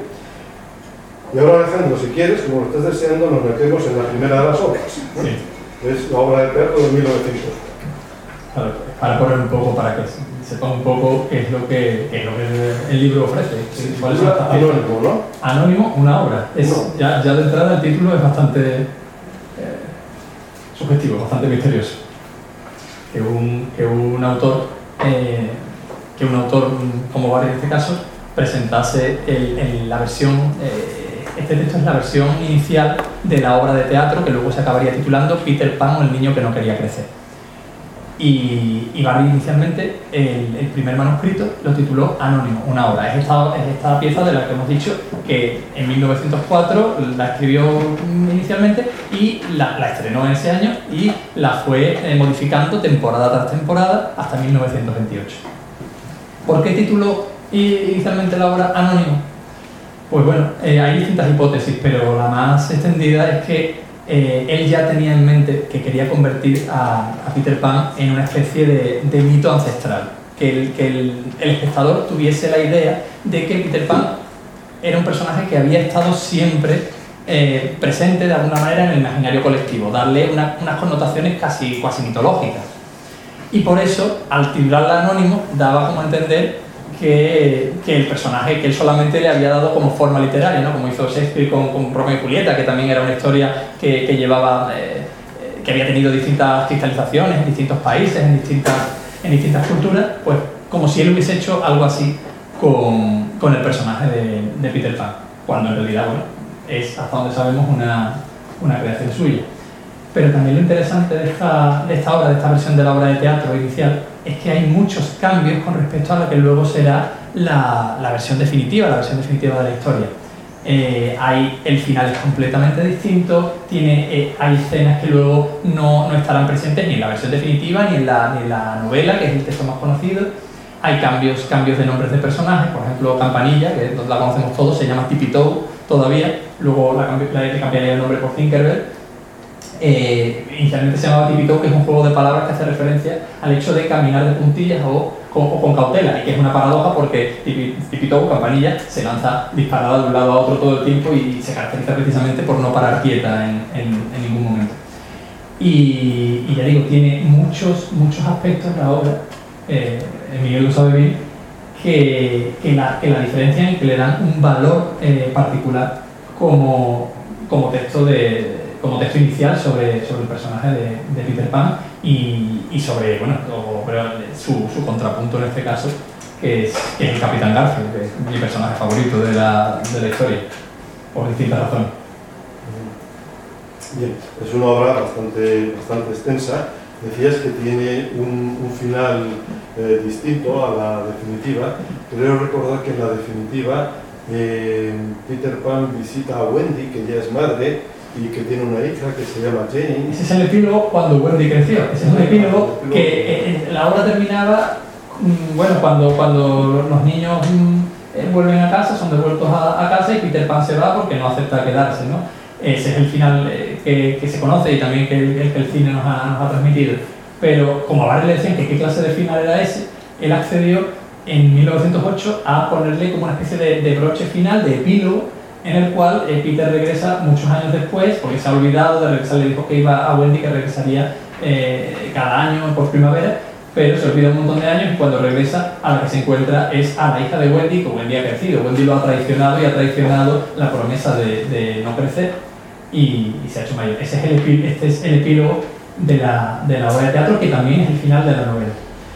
Y ahora, Alejandro, si quieres, como lo estás deseando, nos metemos en la primera de las obras, ¿no? Sí. Es la obra de teatro de mil novecientos. Para, para poner un poco, para que sepa un poco qué es lo que, qué es lo que el libro ofrece. Sí, ¿Cuál es es la- anónimo, ¿no? Anónimo, una obra. Es, No. ya, ya de entrada el título es bastante eh, subjetivo, bastante misterioso. Que un, que un autor, eh, que un autor como Barry en este caso, presentase el, el, la versión, eh, este texto es la versión inicial de la obra de teatro que luego se acabaría titulando Peter Pan o el niño que no quería crecer. Y, y Barry inicialmente el, el primer manuscrito lo tituló Anónimo, una obra. Es esta, es esta pieza de la que hemos dicho que en mil novecientos cuatro la escribió inicialmente y la, la estrenó en ese año y la fue eh, modificando temporada tras temporada hasta mil novecientos veintiocho. ¿Por qué tituló inicialmente la obra Anónimo? Pues bueno, eh, hay distintas hipótesis, pero la más extendida es que Eh, él ya tenía en mente que quería convertir a, a Peter Pan en una especie de, de mito ancestral, que, el, que el, el espectador tuviese la idea de que Peter Pan era un personaje que había estado siempre eh, presente de alguna manera en el imaginario colectivo, darle una, unas connotaciones casi, casi mitológicas. Y por eso, al titularla Anónimo, daba como a entender Que, que el personaje que él solamente le había dado como forma literaria, ¿no? Como hizo Shakespeare con, con Romeo y Julieta, que también era una historia que, que llevaba, eh, que había tenido distintas cristalizaciones en distintos países, en distintas, en distintas culturas, pues como si él hubiese hecho algo así con, con el personaje de, de Peter Pan, cuando en realidad, bueno, es hasta donde sabemos una, una creación suya. Pero también lo interesante de esta, de esta obra, de esta versión de la obra de teatro inicial, es que hay muchos cambios con respecto a lo que luego será la, la versión definitiva, la versión definitiva de la historia. Eh, hay, el final es completamente distinto, tiene, eh, hay escenas que luego no, no estarán presentes ni en la versión definitiva ni en la, ni en la novela, que es el texto más conocido. Hay cambios, cambios de nombres de personajes, por ejemplo Campanilla, que la conocemos todos, se llama Tippy-Toe todavía, luego la, la, le cambiaría el nombre por Tinkerbell. Eh, inicialmente se llamaba Tippy-Toe, que es un juego de palabras que hace referencia al hecho de caminar de puntillas o con, o con cautela, y que es una paradoja porque Tippy-Toe, Campanilla, se lanza disparada de un lado a otro todo el tiempo y se caracteriza precisamente por no parar quieta en, en, en ningún momento. Y, y ya digo, tiene muchos, muchos aspectos la obra, eh, Miguel lo sabe bien, que, que, la, que la diferencian y que le dan un valor eh, particular como, como texto de como texto inicial sobre, sobre el personaje de, de Peter Pan y, y sobre, bueno, o, su, su contrapunto en este caso, que es, que es el Capitán Garfield, que es mi personaje favorito de la, de la historia, por distintas razones. Bien, es una obra bastante, bastante extensa. Decías que tiene un, un final eh, distinto a la definitiva. Creo recordar que en la definitiva eh, Peter Pan visita a Wendy, que ya es madre, y que tiene una hija que se llama Jenny. Ese es el epílogo cuando Wendy creció. Ese es un epílogo que eh, la obra terminaba, bueno, cuando, cuando los niños eh, vuelven a casa, son devueltos a, a casa y Peter Pan se va porque no acepta quedarse, ¿no? Ese es el final eh, que, que se conoce y también que el, que el cine nos ha, nos ha transmitido. Pero como a Barry le decían que qué clase de final era ese, él accedió en mil novecientos ocho a ponerle como una especie de, de broche final, de epílogo, en el cual eh, Peter regresa muchos años después, porque se ha olvidado de regresar, le dijo que iba a Wendy, que regresaría eh, cada año por primavera, pero se olvida un montón de años y cuando regresa a la que se encuentra es a la hija de Wendy, que Wendy ha crecido. Wendy lo ha traicionado y ha traicionado la promesa de, de no crecer y, y se ha hecho mayor. Ese es el epi, este es el epílogo de la, de la obra de teatro, que también es el final de la novela.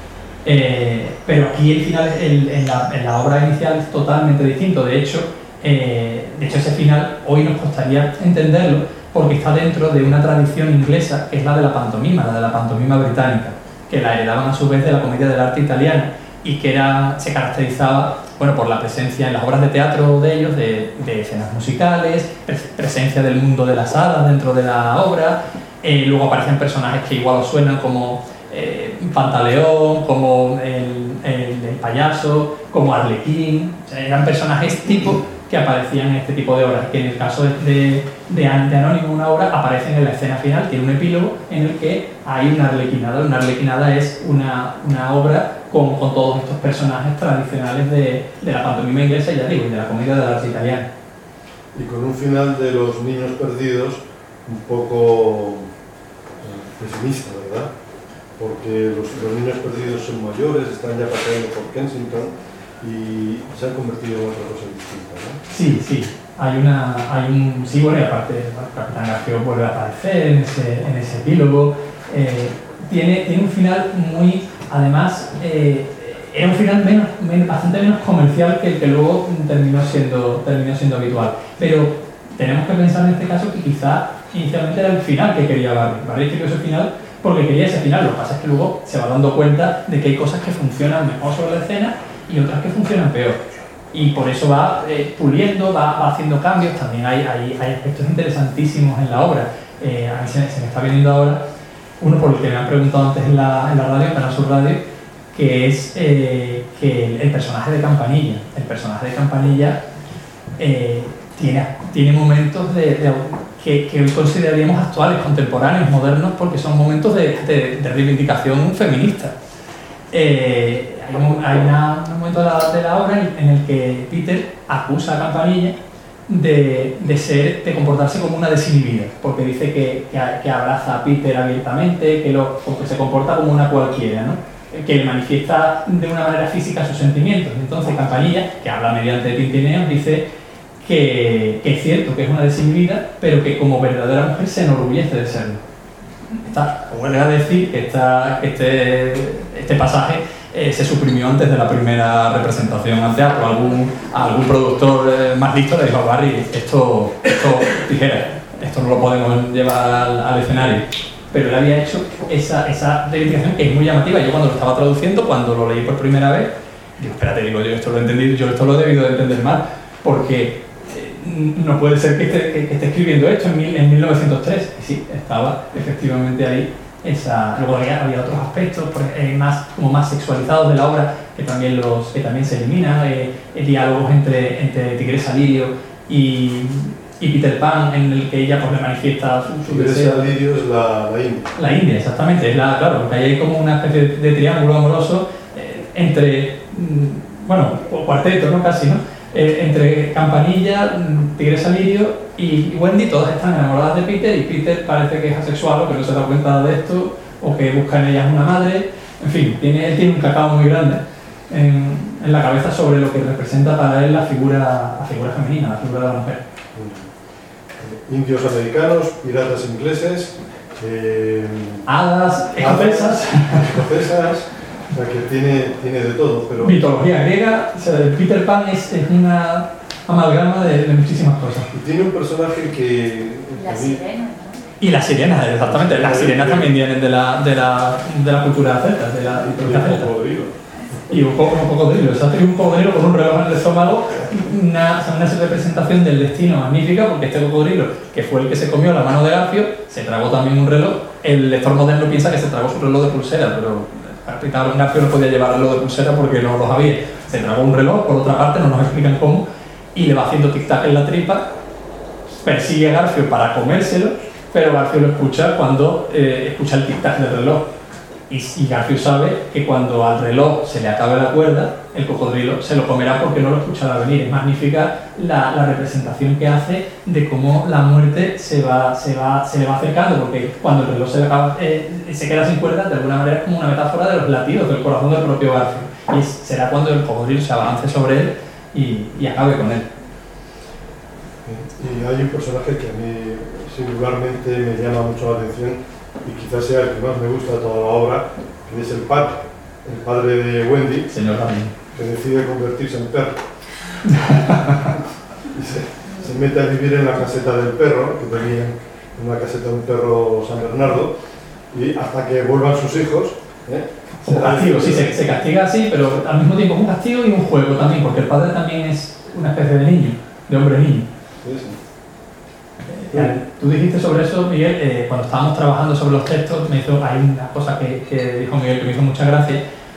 Eh, pero aquí el final, el, en, la, en la obra inicial es totalmente distinto. De hecho, Eh, de hecho ese final hoy nos costaría entenderlo porque está dentro de una tradición inglesa que es la de la pantomima, la de la pantomima británica, que la heredaban a su vez de la comedia del arte italiana y que era, se caracterizaba, bueno, por la presencia en las obras de teatro de ellos de, de escenas musicales, presencia del mundo de las hadas dentro de la obra, eh, luego aparecen personajes que igual os suenan como eh, Pantaleón, como el, el, el payaso, como Arlequín, o sea, eran personajes tipo que aparecían en este tipo de obras, que en el caso de, de, de Anónimo, una obra, aparecen en la escena final, tiene un epílogo en el que hay una arlequinada. Una arlequinada es una, una obra con, con todos estos personajes tradicionales de, de la pantomima inglesa, ya digo, y de la comedia de arte italiana. Y con un final de Los niños perdidos un poco eh, pesimista, ¿verdad? Porque los, los niños perdidos son mayores, están ya paseando por Kensington y se han convertido en otra cosa distinta, ¿no? Sí, sí. Hay una, hay un, sí, bueno, y aparte, bueno, Capitán Garfio vuelve a aparecer en ese, en ese epílogo. Eh, tiene, tiene un final muy, además, eh, era un final menos, menos, bastante menos comercial que el que luego terminó siendo, terminó siendo habitual. Pero tenemos que pensar en este caso que quizá inicialmente era el final que quería Barry. Barry escribió ese final porque quería ese final. Lo que pasa es que luego se va dando cuenta de que hay cosas que funcionan mejor sobre la escena y otras que funcionan peor. Y por eso va eh, puliendo, va, va haciendo cambios. También hay, hay, hay aspectos interesantísimos en la obra. Eh, a mí se, se me está viniendo ahora uno por el que me han preguntado antes en la, en la radio, en Canal Sur Radio, que es eh, que el, el personaje de Campanilla. El personaje de Campanilla eh, tiene, tiene momentos de, de, que, que hoy consideraríamos actuales, contemporáneos, modernos, porque son momentos de, de, de reivindicación feminista. Eh, hay un, hay una, un momento de la, de la obra en, en el que Peter acusa a Campanilla de, de, ser, de comportarse como una desinhibida, porque dice que, que, que abraza a Peter abiertamente, que, lo, que se comporta como una cualquiera, ¿no? Que le manifiesta de una manera física sus sentimientos. Entonces Campanilla, que habla mediante tintineos, dice que, que es cierto que es una desinhibida, pero que como verdadera mujer se enorgullece de serlo. Esta, vuelve a decir que, esta, que este, este pasaje eh, se suprimió antes de la primera representación al teatro. Algún, algún productor eh, más listo le dijo a Barry, esto, esto, tijera, esto no lo podemos llevar al, al escenario. Pero él había hecho esa, esa reivindicación que es muy llamativa. Yo cuando lo estaba traduciendo, cuando lo leí por primera vez, digo, espérate, digo, yo esto lo he entendido, yo esto lo he debido de entender mal, porque no puede ser que esté, que esté escribiendo esto en, mil, en mil novecientos tres. Y sí, estaba efectivamente ahí. Esa, luego había, había otros aspectos eh, más, como más sexualizados de la obra que también, los, que también se eliminan. Eh, diálogos entre, entre Tigresa Lirio y, y Peter Pan, en el que ella pues, le manifiesta su, su deseo. Tigresa Lirio es la, la India. La India, exactamente. Es la, claro, porque ahí hay como una especie de, de triángulo amoroso eh, entre, mm, bueno, o cuarteto, ¿no? Casi, ¿no? Eh, entre Campanilla, Tigresa Lirio y Wendy, todas están enamoradas de Peter y Peter parece que es asexual o que no se da cuenta de esto o que busca en ellas una madre. En fin, tiene, tiene un cacao muy grande en, en la cabeza sobre lo que representa para él la figura, la figura femenina, la figura de la mujer. Indios americanos, piratas ingleses, eh, hadas, escocesas, escocesas. O sea, que tiene, tiene de todo, pero... Mitología griega, o sea, Peter Pan es, es una amalgama de, de muchísimas cosas. Y tiene un personaje que... La sirena, ¿no? Y las sirenas, exactamente. Las sirenas también vienen de la, de la, de la cultura celta, de la mitología celta. Y un poco un cocodrilo, exacto, y un cocodrilo con un reloj en el estómago, una, una representación del destino magnífica, porque este cocodrilo, que fue el que se comió la mano de Garfio, se tragó también un reloj. El lector moderno piensa que se tragó su reloj de pulsera, pero Garfio no podía llevar el reloj de pulsera porque no lo sabía. Se tragó un reloj, por otra parte, no nos explican cómo, y le va haciendo tic-tac en la tripa, persigue a Garfio para comérselo, pero Garfio lo escucha cuando eh, escucha el tic-tac del reloj. Y, y Garfio sabe que cuando al reloj se le acabe la cuerda, el cocodrilo se lo comerá porque no lo escuchará venir. Es magnífica la, la representación que hace de cómo la muerte se, va, se, va, se le va acercando, porque cuando el reloj se, le acaba, eh, se queda sin cuerda, de alguna manera es como una metáfora de los latidos del corazón del propio Garfio. Y será cuando el cocodrilo se avance sobre él y, y acabe con él. Y hay un personaje que a mí singularmente me llama mucho la atención y quizás sea el que más me gusta de toda la obra, que es el padre, el padre de Wendy, Señor Ramírez, que decide convertirse en perro. Y se, se mete a vivir en la caseta del perro, que tenía una caseta de un perro San Bernardo, y hasta que vuelvan sus hijos. ¿eh? Como castigo, sí, se, se castiga así, pero al mismo tiempo es un castigo y un juego también, porque el padre también es una especie de niño, de hombre niño. Sí, sí. Eh, tú dijiste sobre eso, Miguel, eh, cuando estábamos trabajando sobre los textos, me hizo, hay una cosa que, que dijo Miguel que me hizo mucha gracia,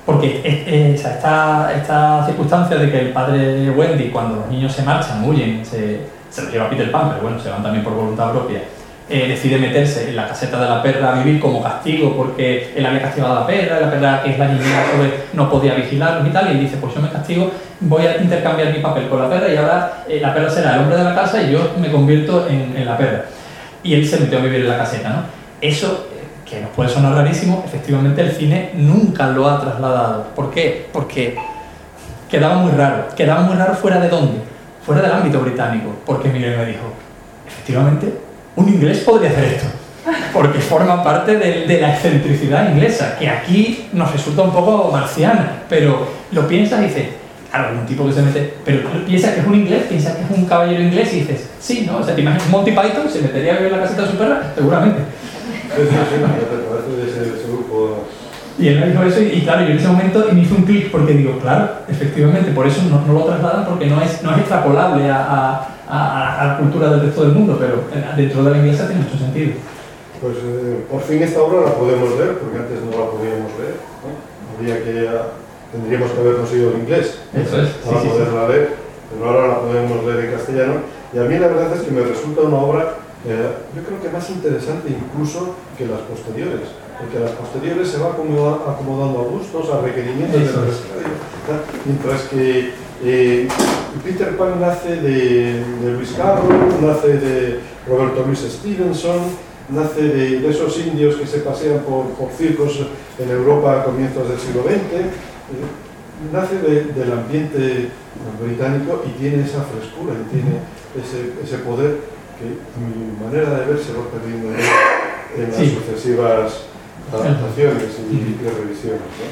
Porque esa, esta, esta circunstancia de que el padre Wendy, cuando los niños se marchan, huyen, se, se los lleva a Peter Pan, pero bueno, se van también por voluntad propia, eh, decide meterse en la caseta de la perra a vivir como castigo porque él había castigado a la perra, la perra, que es la niñera, no podía vigilarlos y tal, y él dice, pues yo me castigo, voy a intercambiar mi papel con la perra y ahora eh, la perra será el hombre de la casa y yo me convierto en, en la perra. Y él se metió a vivir en la caseta, ¿no? Eso, que nos puede sonar rarísimo, efectivamente el cine nunca lo ha trasladado. ¿Por qué? Porque quedaba muy raro. Quedaba muy raro fuera de dónde, fuera del ámbito británico. Porque Miguel me dijo, efectivamente, un inglés podría hacer esto. Porque forma parte de, de la excentricidad inglesa, que aquí nos resulta un poco marciana. Pero lo piensas y dices, claro, un tipo que se mete, pero piensas que es un inglés, piensas que es un caballero inglés y dices, sí, ¿no? O sea, te imaginas Monty Python, se metería a vivir en la caseta de su perra, seguramente. Sí, sí, sí, parece de ese, ese grupo. Y él me dijo eso y, y claro, yo en ese momento y me hizo un clic porque digo, claro, efectivamente, por eso no, no lo trasladan porque no es, no es extrapolable a, a, a, a la cultura del resto del mundo, pero dentro de la inglesa tiene mucho sentido. Pues eh, por fin esta obra la podemos ver, porque antes no la podíamos ver, ¿no? Habría que, tendríamos que habernos ido al inglés, eso es, para sí, poderla sí, sí. leer, pero ahora la podemos leer en castellano, y a mí la verdad es que me resulta una obra Eh, yo creo que más interesante incluso que las posteriores, porque las posteriores se va acomodando, acomodando a gustos, a requerimientos de la sociedad, mientras que eh, Peter Pan nace de, de Lewis Carroll, nace de Roberto Louis Stevenson, nace de, de esos indios que se pasean por, por circos en Europa a comienzos del siglo veinte, eh, nace de, del ambiente británico y tiene esa frescura y tiene ese, ese poder que mi manera de ver se va perdiendo en, en las sí. sucesivas adaptaciones y, y revisiones, ¿no?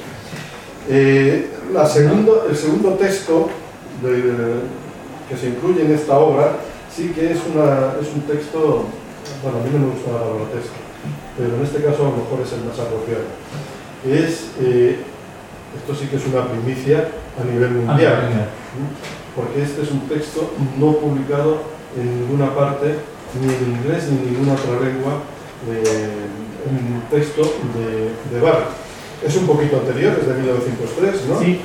Eh, la segundo, el segundo texto de, de, que se incluye en esta obra sí que es, una, es un texto, bueno, a mí no me gusta la palabra texto, pero en este caso a lo mejor es el más apropiado. Es, eh, esto sí que es una primicia a nivel mundial, ¿no? Porque este es un texto no publicado en ninguna parte, ni en inglés ni en ninguna otra lengua, eh, un texto de, de Barrie. Es un poquito anterior, es de mil novecientos tres, ¿no? Sí.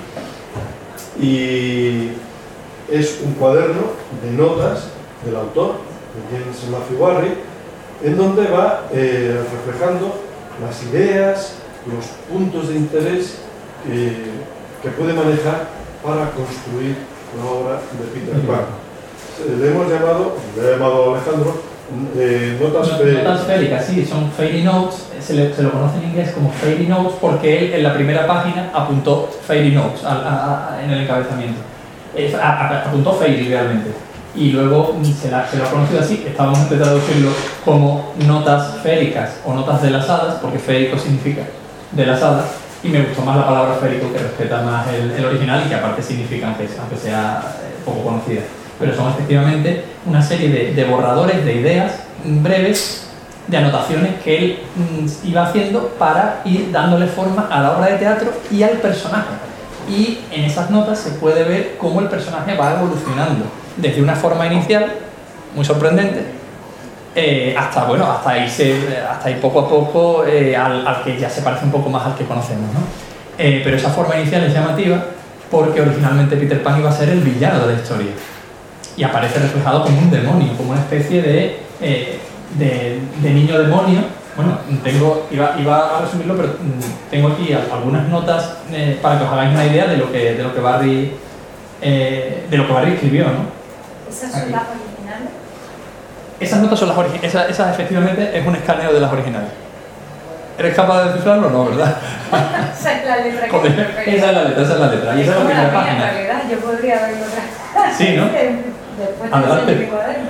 Y es un cuaderno de notas del autor, de James Matthew Barrie, en donde va eh, reflejando las ideas, los puntos de interés que, que puede manejar para construir la obra de Peter Pan. Le hemos llamado, le ha llamado Alejandro, eh, notas, no, féricas. Notas féricas, sí, son fairy notes, se, le, se lo conoce en inglés como fairy notes porque él en la primera página apuntó fairy notes a, a, a, en el encabezamiento. Eh, a, a, apuntó fairy realmente. Y luego se, la, se lo ha conocido así, estábamos intentando traducirlo como notas féricas o notas de las hadas, porque férico significa de las hadas, y me gustó más la palabra férico que respeta más el, el original y que aparte significa, aunque, aunque sea poco conocida. Pero son efectivamente una serie de, de borradores de ideas breves, de anotaciones que él mm, iba haciendo para ir dándole forma a la obra de teatro y al personaje. Y en esas notas se puede ver cómo el personaje va evolucionando, desde una forma inicial, muy sorprendente, eh, hasta, bueno, hasta, irse, hasta ir poco a poco eh, al, al que ya se parece un poco más al que conocemos, ¿no? Eh, pero esa forma inicial es llamativa porque originalmente Peter Pan iba a ser el villano de la historia. Y aparece reflejado como un demonio, como una especie de, eh, de, de niño demonio. Bueno, tengo, iba, iba a resumirlo, pero tengo aquí algunas notas eh, para que os hagáis una idea de lo que, de lo que Barrie, eh, de lo que Barrie escribió, ¿no? ¿Esas son aquí. las originales? Esas notas son las originales, esas, esas efectivamente es un escaneo de las originales. ¿Eres capaz de descifrarlo o no, verdad? Esa es la letra que Joder, te esa es la letra, esa es la letra. Y esa es la como primera la mía, página. en realidad, yo podría verlo otra. Sí, ¿no? Después te Adelante. enseño mi cuaderno.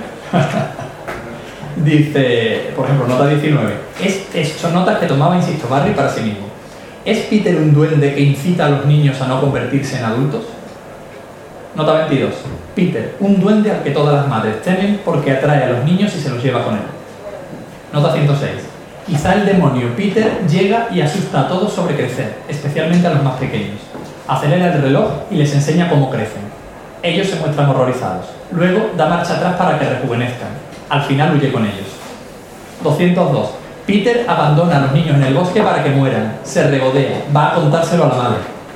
Dice, por ejemplo, nota diecinueve. Es, es, son notas que tomaba, insisto, Barrie para sí mismo. ¿Es Peter un duende que incita a los niños a no convertirse en adultos? Nota veintidós. Peter, un duende al que todas las madres temen porque atrae a los niños y se los lleva con él. Nota ciento seis. Quizá el demonio Peter llega y asusta a todos sobre crecer, especialmente a los más pequeños. Acelera el reloj y les enseña cómo crecen. Ellos se muestran horrorizados. Luego da marcha atrás para que rejuvenezcan. Al final huye con ellos. doscientos dos. Peter abandona a los niños en el bosque para que mueran. Se regodea. Va a contárselo a la madre.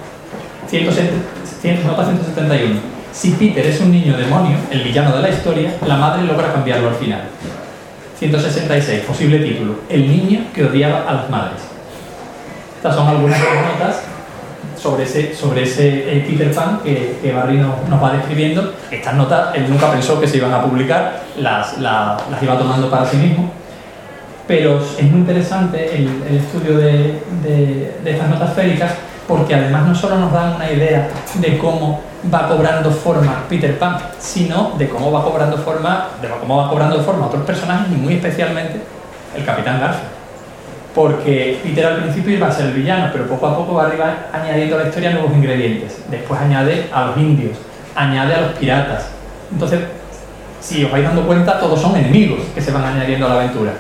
nota ciento setenta y uno. Si Peter es un niño demonio, el villano de la historia, la madre logra cambiarlo al final. ciento sesenta y seis, posible título: El niño que odiaba a las madres. Estas son algunas notas sobre ese, sobre ese eh, Peter Pan que, que Barry nos, nos va describiendo. Estas notas él nunca pensó que se iban a publicar, las, la, las iba tomando para sí mismo. Pero es muy interesante el, el estudio de, de, de estas notas féricas, porque además no solo nos dan una idea de cómo va cobrando forma Peter Pan, sino de cómo va cobrando forma, de cómo va cobrando forma otros personajes, y muy especialmente el Capitán Garfio. Porque Peter al principio iba a ser el villano, pero poco a poco va añadiendo a la historia nuevos ingredientes. Después añade a los indios, añade a los piratas. Entonces, si os vais dando cuenta, todos son enemigos que se van añadiendo a la aventura.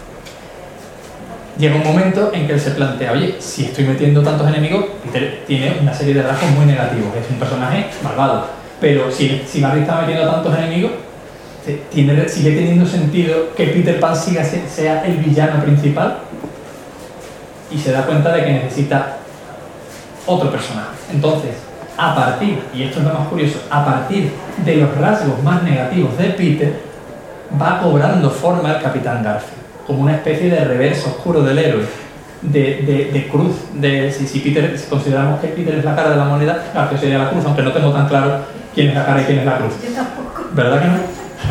Llega un momento en que él se plantea, oye, si estoy metiendo tantos enemigos, Peter tiene una serie de rasgos muy negativos, es un personaje malvado, pero si, si Barry está metiendo tantos enemigos, ¿tiene, sigue teniendo sentido que Peter Pan siga, sea el villano principal? Y se da cuenta de que necesita otro personaje. Entonces, a partir, y esto es lo más curioso, a partir de los rasgos más negativos de Peter, va cobrando forma el Capitán Garfio, como una especie de reverso oscuro del héroe, de, de, de cruz, de si, si Peter, si consideramos que Peter es la cara de la moneda, Garfio sería la cruz, aunque no tengo tan claro quién es la cara y quién es la cruz. Yo tampoco. ¿Verdad que no?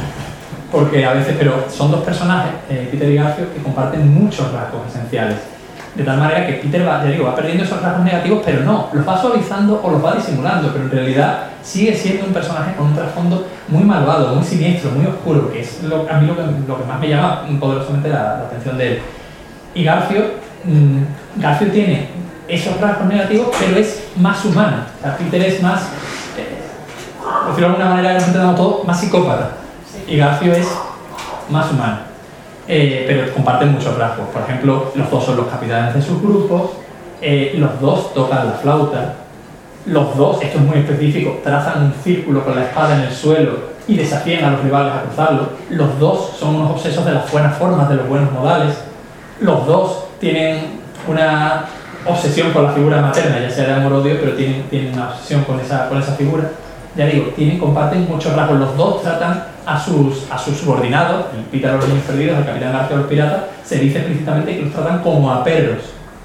Porque a veces, pero son dos personajes, eh, Peter y Garfio, que comparten muchos rasgos esenciales. De tal manera que Peter va, ya digo, va perdiendo esos rasgos negativos, pero no, los va suavizando o los va disimulando, pero en realidad sigue siendo un personaje con un trasfondo muy malvado, muy siniestro, muy oscuro, que es lo, a mí lo que, lo que más me llama poderosamente la, la atención de él. Y Garfio, mmm, Garfio tiene esos rasgos negativos, pero es más humano. O sea, Peter es más, eh, por decirlo de alguna manera, hemos entrenado todo, más psicópata. Y Garfio es más humano. Eh, pero comparten muchos rasgos. Por ejemplo, los dos son los capitanes de sus grupos, eh, los dos tocan la flauta, los dos, esto es muy específico, trazan un círculo con la espada en el suelo y desafían a los rivales a cruzarlo, los dos son unos obsesos de las buenas formas, de los buenos modales, los dos tienen una obsesión con la figura materna, ya sea de amor o odio, pero tienen, tienen una obsesión con esa, con esa figura. Ya digo, tienen, comparten muchos rasgos. Los dos tratan a sus, a sus subordinados, el Peter a los niños perdidos, el Capitán Garfio a los piratas, se dice explícitamente que los tratan como a perros.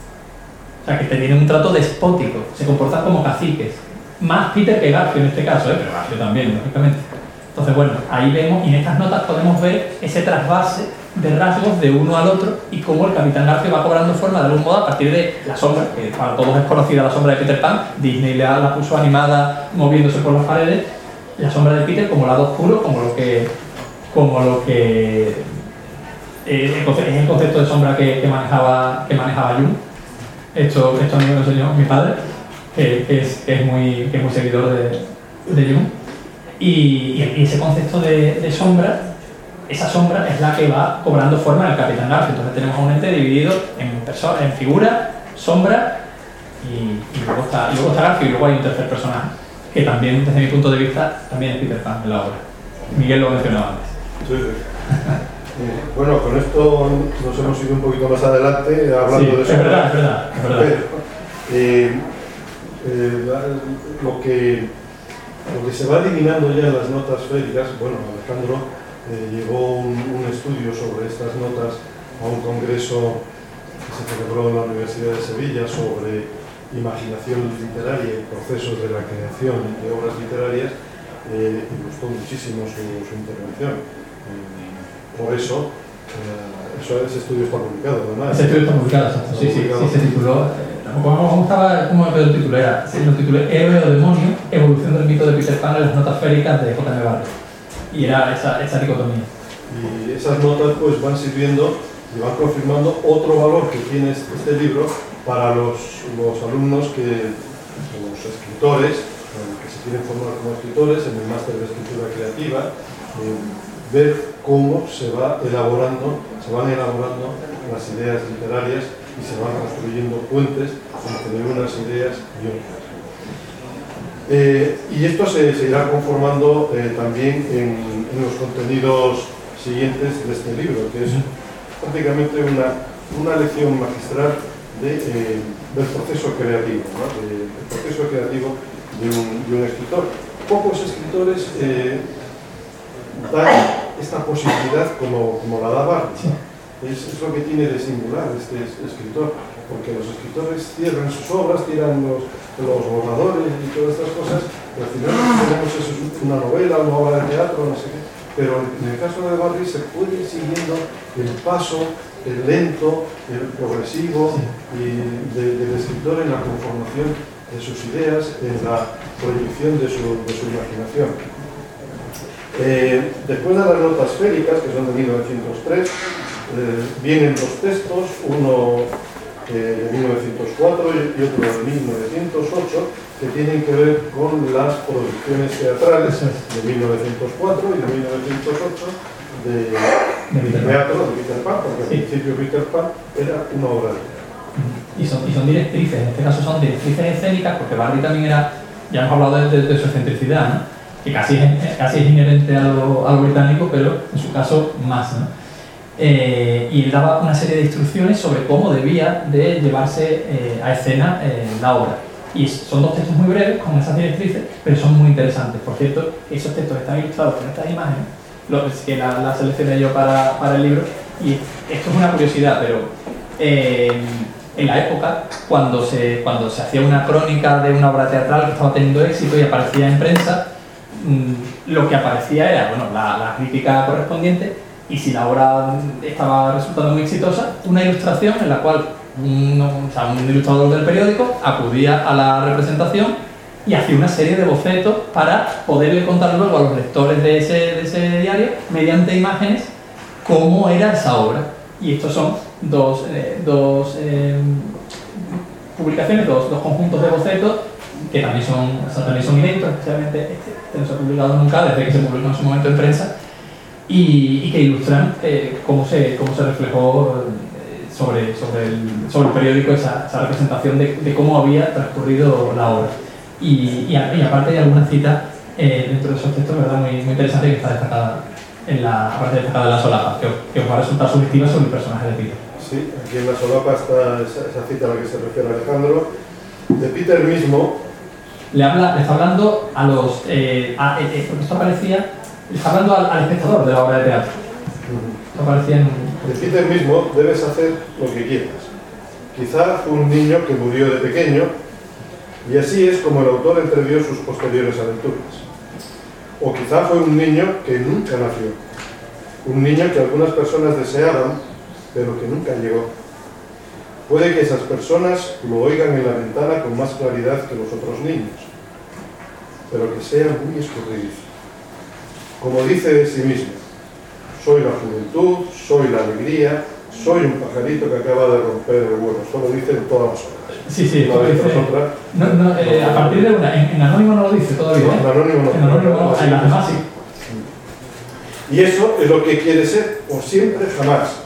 O sea, que tienen un trato despótico, se comportan como caciques. Más Peter que Garfio en este caso, ¿eh? Pero Garfio también, lógicamente. Entonces, bueno, ahí vemos, y en estas notas podemos ver ese trasvase de rasgos de uno al otro y cómo el Capitán Garfio va cobrando forma de algún modo a partir de la sombra, que para todos es conocida la sombra de Peter Pan. Disney la, la puso animada moviéndose por las paredes. La sombra de Peter como lado oscuro, como lo que, como lo que eh, es el concepto de sombra que, que manejaba, que manejaba Jung. Esto, esto me lo enseñó mi padre, que, que, es, que, es, muy, que es muy seguidor de, de Jung. Y, y ese concepto de, de sombra, esa sombra es la que va cobrando forma en el Capitán Garfio. Entonces tenemos a un ente dividido en, persona, en figura, sombra y, y, luego está, y luego está Garfio, y luego hay un tercer personaje que también, desde mi punto de vista, también es Peter Pan en la obra. Miguel lo mencionaba antes. Sí, sí. Eh, bueno, con esto nos hemos ido un poquito más adelante hablando sí, de eso. Es verdad, es verdad, es verdad. Pero, eh, eh, lo, que, lo que se va adivinando ya en las notas féricas, bueno, Alejandro eh, llevó un, un estudio sobre estas notas a un congreso que se celebró en la Universidad de Sevilla sobre imaginación literaria y procesos de la creación de obras literarias, eh, y gustó muchísimo su, su intervención. Eh, por eso, eh, eso, ese estudio está publicado, ¿verdad? Ese estudio está publicado, está sí, publicado. sí, sí, se tituló, eh, ¿cómo estaba, cómo el título era? Sí, lo titulé Héroe o Demonio, evolución del mito de Peter Pan en las notas féricas de J M Barrie. Y era esa, esa dicotomía. Y esas notas pues van sirviendo y van confirmando otro valor que tiene este libro para los, los alumnos, que, los escritores, que se quieren formar como escritores en el máster de escritura creativa, eh, ver cómo se va elaborando, se van elaborando las ideas literarias y se van construyendo puentes entre unas ideas y otras. Eh, y esto se, se irá conformando eh, también en, en los contenidos siguientes de este libro, que es prácticamente una, una lección magistral de, eh, del proceso creativo, ¿no? de, del proceso creativo de un, de un escritor. Pocos escritores eh, dan esta posibilidad como, como la da Barthes. Sí. Es, es lo que tiene de singular este escritor, porque los escritores cierran sus obras, tiran los, los borradores y todas estas cosas, y al final tenemos eso, una novela, una obra de teatro, no sé qué. Pero en el caso de Barthes se puede ir siguiendo el paso, el lento, el progresivo y de, del escritor en la conformación de sus ideas, en la proyección de su, de su imaginación. Eh, después de las notas féricas, que son de mil novecientos tres, eh, vienen dos textos, uno eh, de mil novecientos cuatro y otro de mil novecientos ocho, que tienen que ver con las producciones teatrales de mil novecientos cuatro y de mil novecientos ocho de, de teatro de Peter Pan, porque sí. Al principio Peter Pan era una obra de teatro. Y son, y son directrices, en este caso son directrices escénicas, porque Barry también era, ya hemos hablado de, de, de su excentricidad, ¿no? Que casi es, casi es inherente a lo, a lo británico, pero en su caso más, ¿no? Eh, y él daba una serie de instrucciones sobre cómo debía de llevarse eh, a escena eh, la obra. Y son dos textos muy breves, con esas directrices, pero son muy interesantes. Por cierto, esos textos están ilustrados con estas imágenes, lo, que las la seleccioné yo para, para el libro, y esto es una curiosidad, pero eh, en la época, cuando se, cuando se hacía una crónica de una obra teatral que estaba teniendo éxito y aparecía en prensa, mmm, lo que aparecía era bueno, la, la crítica correspondiente, y si la obra estaba resultando muy exitosa, una ilustración en la cual un, o sea, un ilustrador del periódico acudía a la representación y hacía una serie de bocetos para poderle contar luego a los lectores de ese, de ese diario, mediante imágenes, cómo era esa obra. Y estos son dos, eh, dos eh, publicaciones, dos, dos conjuntos de bocetos que también son, o sea, también son inéditos, especialmente este, este no se ha publicado nunca desde que se publicó en su momento en prensa, y, y que ilustran eh, cómo, se, cómo se reflejó eh, sobre, sobre, el, sobre el periódico esa, esa representación de, de cómo había transcurrido la obra. Y, y, a, y aparte hay alguna cita eh, dentro de esos textos, ¿verdad?, muy, muy interesante, que está destacada en la parte destacada de la solapa, que, que os va a resultar subjetiva sobre el personaje de Peter. Sí, aquí en la solapa está esa, esa cita a la que se refiere Alejandro. De Peter mismo le, habla, le está hablando a los... Eh, a, eh, porque esto aparecía... Le está hablando al, al espectador de la obra de teatro. Esto aparecía en... De Peter mismo debes hacer lo que quieras. Quizá fue un niño que murió de pequeño, y así es como el autor entrevió sus posteriores aventuras. O quizá fue un niño que nunca nació. Un niño que algunas personas deseaban, pero que nunca llegó. Puede que esas personas lo oigan en la ventana con más claridad que los otros niños, pero que sea muy escurridizo. Como dice de sí mismo, soy la juventud, soy la alegría, soy un pajarito que acaba de romper el vuelo. Esto lo dice en todas las obras. Sí, sí, una vez dice, otra, no, no, eh, a partir de una, en, en Anónimo no lo dice todavía. No, en Anónimo no. En Anónimo no, en las demás sí. Y eso es lo que quiere ser, por siempre, jamás.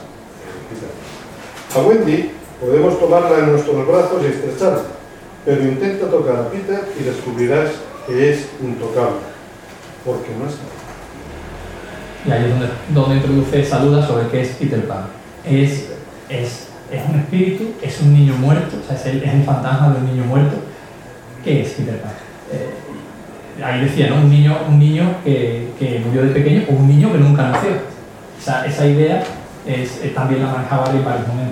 A Wendy podemos tomarla en nuestros brazos y estrecharla, pero intenta tocar a Peter y descubrirás que es intocable, porque no está. Y ahí es donde, donde introduce esa duda sobre qué es Peter Pan. Es, es, es un espíritu, es un niño muerto, o sea, es el, es el fantasma de un niño muerto. ¿Qué es Peter Pan? Eh, ahí decía, ¿no? Un niño, un niño que, que murió de pequeño o un niño que nunca nació. O sea, esa idea es, es, también la manejaba en varios momentos.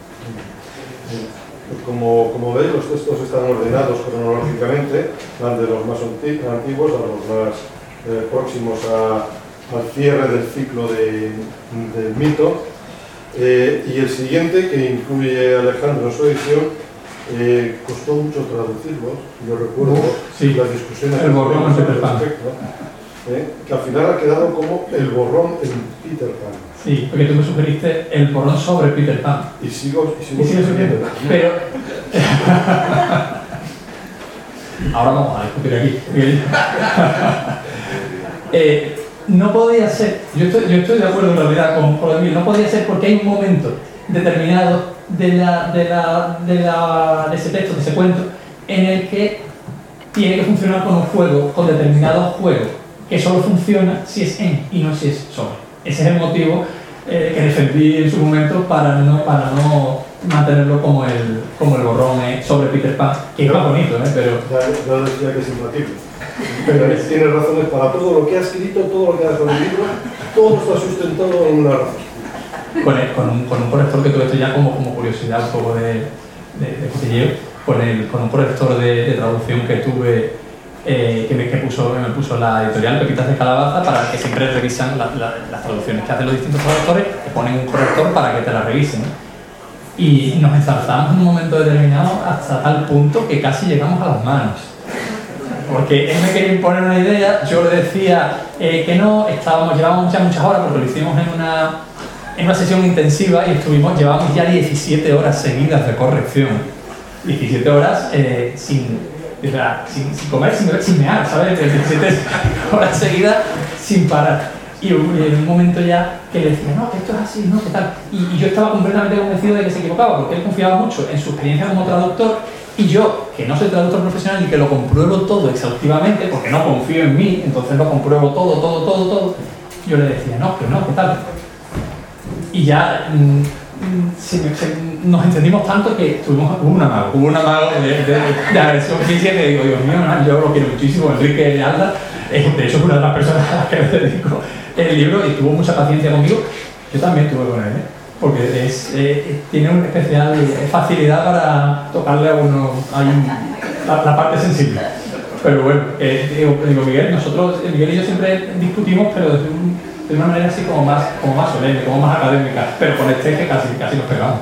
Como, como veis, los textos están ordenados cronológicamente, van de los más antiguos a los más eh, próximos a al cierre del ciclo de, del mito, eh, y el siguiente, que incluye Alejandro en su edición, eh, costó mucho traducirlo. Yo recuerdo sí, las discusiones el borrón en Peter Pan, eh, que al final ha quedado como el borrón en Peter Pan. Sí, porque tú me sugeriste el borrón sobre Peter Pan. Y sigo, y sigo y sigo subiendo. Pero ahora vamos a discutir aquí. eh, No podía ser, yo estoy, yo estoy de acuerdo en realidad con, con lo de mí, no podía ser porque hay un momento determinado de, la, de, la, de, la, de ese texto, de ese cuento, en el que tiene que funcionar con un juego, con determinado juego, que solo funciona si es en y no si es sobre. Ese es el motivo eh, que defendí en su momento para no, para no mantenerlo como el, como el borrón eh, sobre Peter Pan, que es más bonito, ¿eh? Pero... Ya, ya decía que es imbatible. Pero tienes razones para todo lo que ha escrito, todo lo que ha dejado en el libro, todo está sustentado en una razón. Con, el, con, un, con un corrector que todo esto ya como, como curiosidad un poco de, de, de cotilleo, con, el, con un corrector de, de traducción que tuve, eh, que, me, que, puso, que me puso la editorial Pepitas de Calabaza, para que siempre revisan la, la, las traducciones que hacen los distintos traductores, te ponen un corrector para que te la revisen. Y nos ensalzamos en un momento determinado hasta tal punto que casi llegamos a las manos. Porque él me quería imponer una idea, yo le decía eh, que no, estábamos, llevábamos ya muchas horas porque lo hicimos en una, en una sesión intensiva y estuvimos, llevábamos ya diecisiete horas seguidas de corrección. diecisiete horas eh, sin, sin, sin comer, sin beber, sin mear, ¿sabes? diecisiete horas seguidas sin parar. Y en un momento ya que le decía, no, que esto es así, no, ¿qué tal? Y, y yo estaba completamente convencido de que se equivocaba, porque él confiaba mucho en su experiencia como traductor, y yo, que no soy traductor profesional y que lo compruebo todo exhaustivamente, porque no confío en mí, entonces lo compruebo todo, todo, todo, todo, yo le decía, no, que no, ¿qué tal? Y ya mmm, se, se, nos entendimos tanto que tuvimos hubo un amago, hubo un amago de, de, de agresión física que digo, Dios mío, no, yo lo quiero muchísimo, Enrique Alda, eh, de hecho es una de las personas a las que me dedico el libro y tuvo mucha paciencia conmigo, yo también tuve con él, ¿eh? Porque es, eh, tiene una especial facilidad para tocarle a uno ahí la, la parte sensible. Pero bueno, eh, digo, digo, Miguel, nosotros, Miguel y yo siempre discutimos, pero de, un, de una manera así como más, como más solemne, como más académica, pero con este que casi, casi nos pegamos.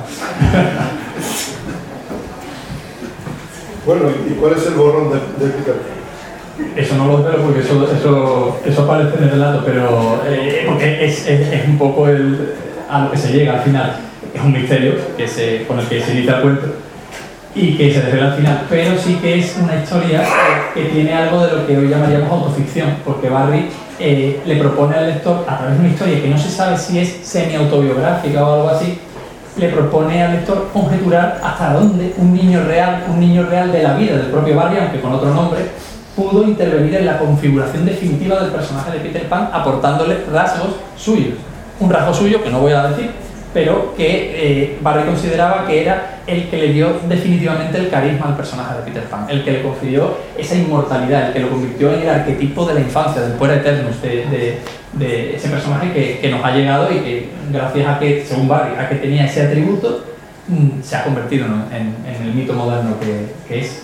Bueno, ¿y cuál es el borrón de, de Peter Pan? Eso no lo espero porque eso, eso, eso aparece en el relato, pero eh, porque es, es, es un poco el, a lo que se llega al final. Es un misterio que se, con el que se inicia el cuento y que se revela al final, pero sí que es una historia que tiene algo de lo que hoy llamaríamos autoficción, porque Barry eh, le propone al lector, a través de una historia que no se sabe si es semi-autobiográfica o algo así, le propone al lector conjeturar hasta dónde un niño real, un niño real de la vida del propio Barry, aunque con otro nombre, pudo intervenir en la configuración definitiva del personaje de Peter Pan, aportándole rasgos suyos. Un rasgo suyo que no voy a decir, pero que eh, Barry consideraba que era el que le dio definitivamente el carisma al personaje de Peter Pan, el que le confirió esa inmortalidad, el que lo convirtió en el arquetipo de la infancia, del puer eternus, de, de, de ese personaje que, que nos ha llegado y que, gracias a que, según Barry, a que tenía ese atributo, mmm, se ha convertido, ¿no?, en, en el mito moderno que, que es.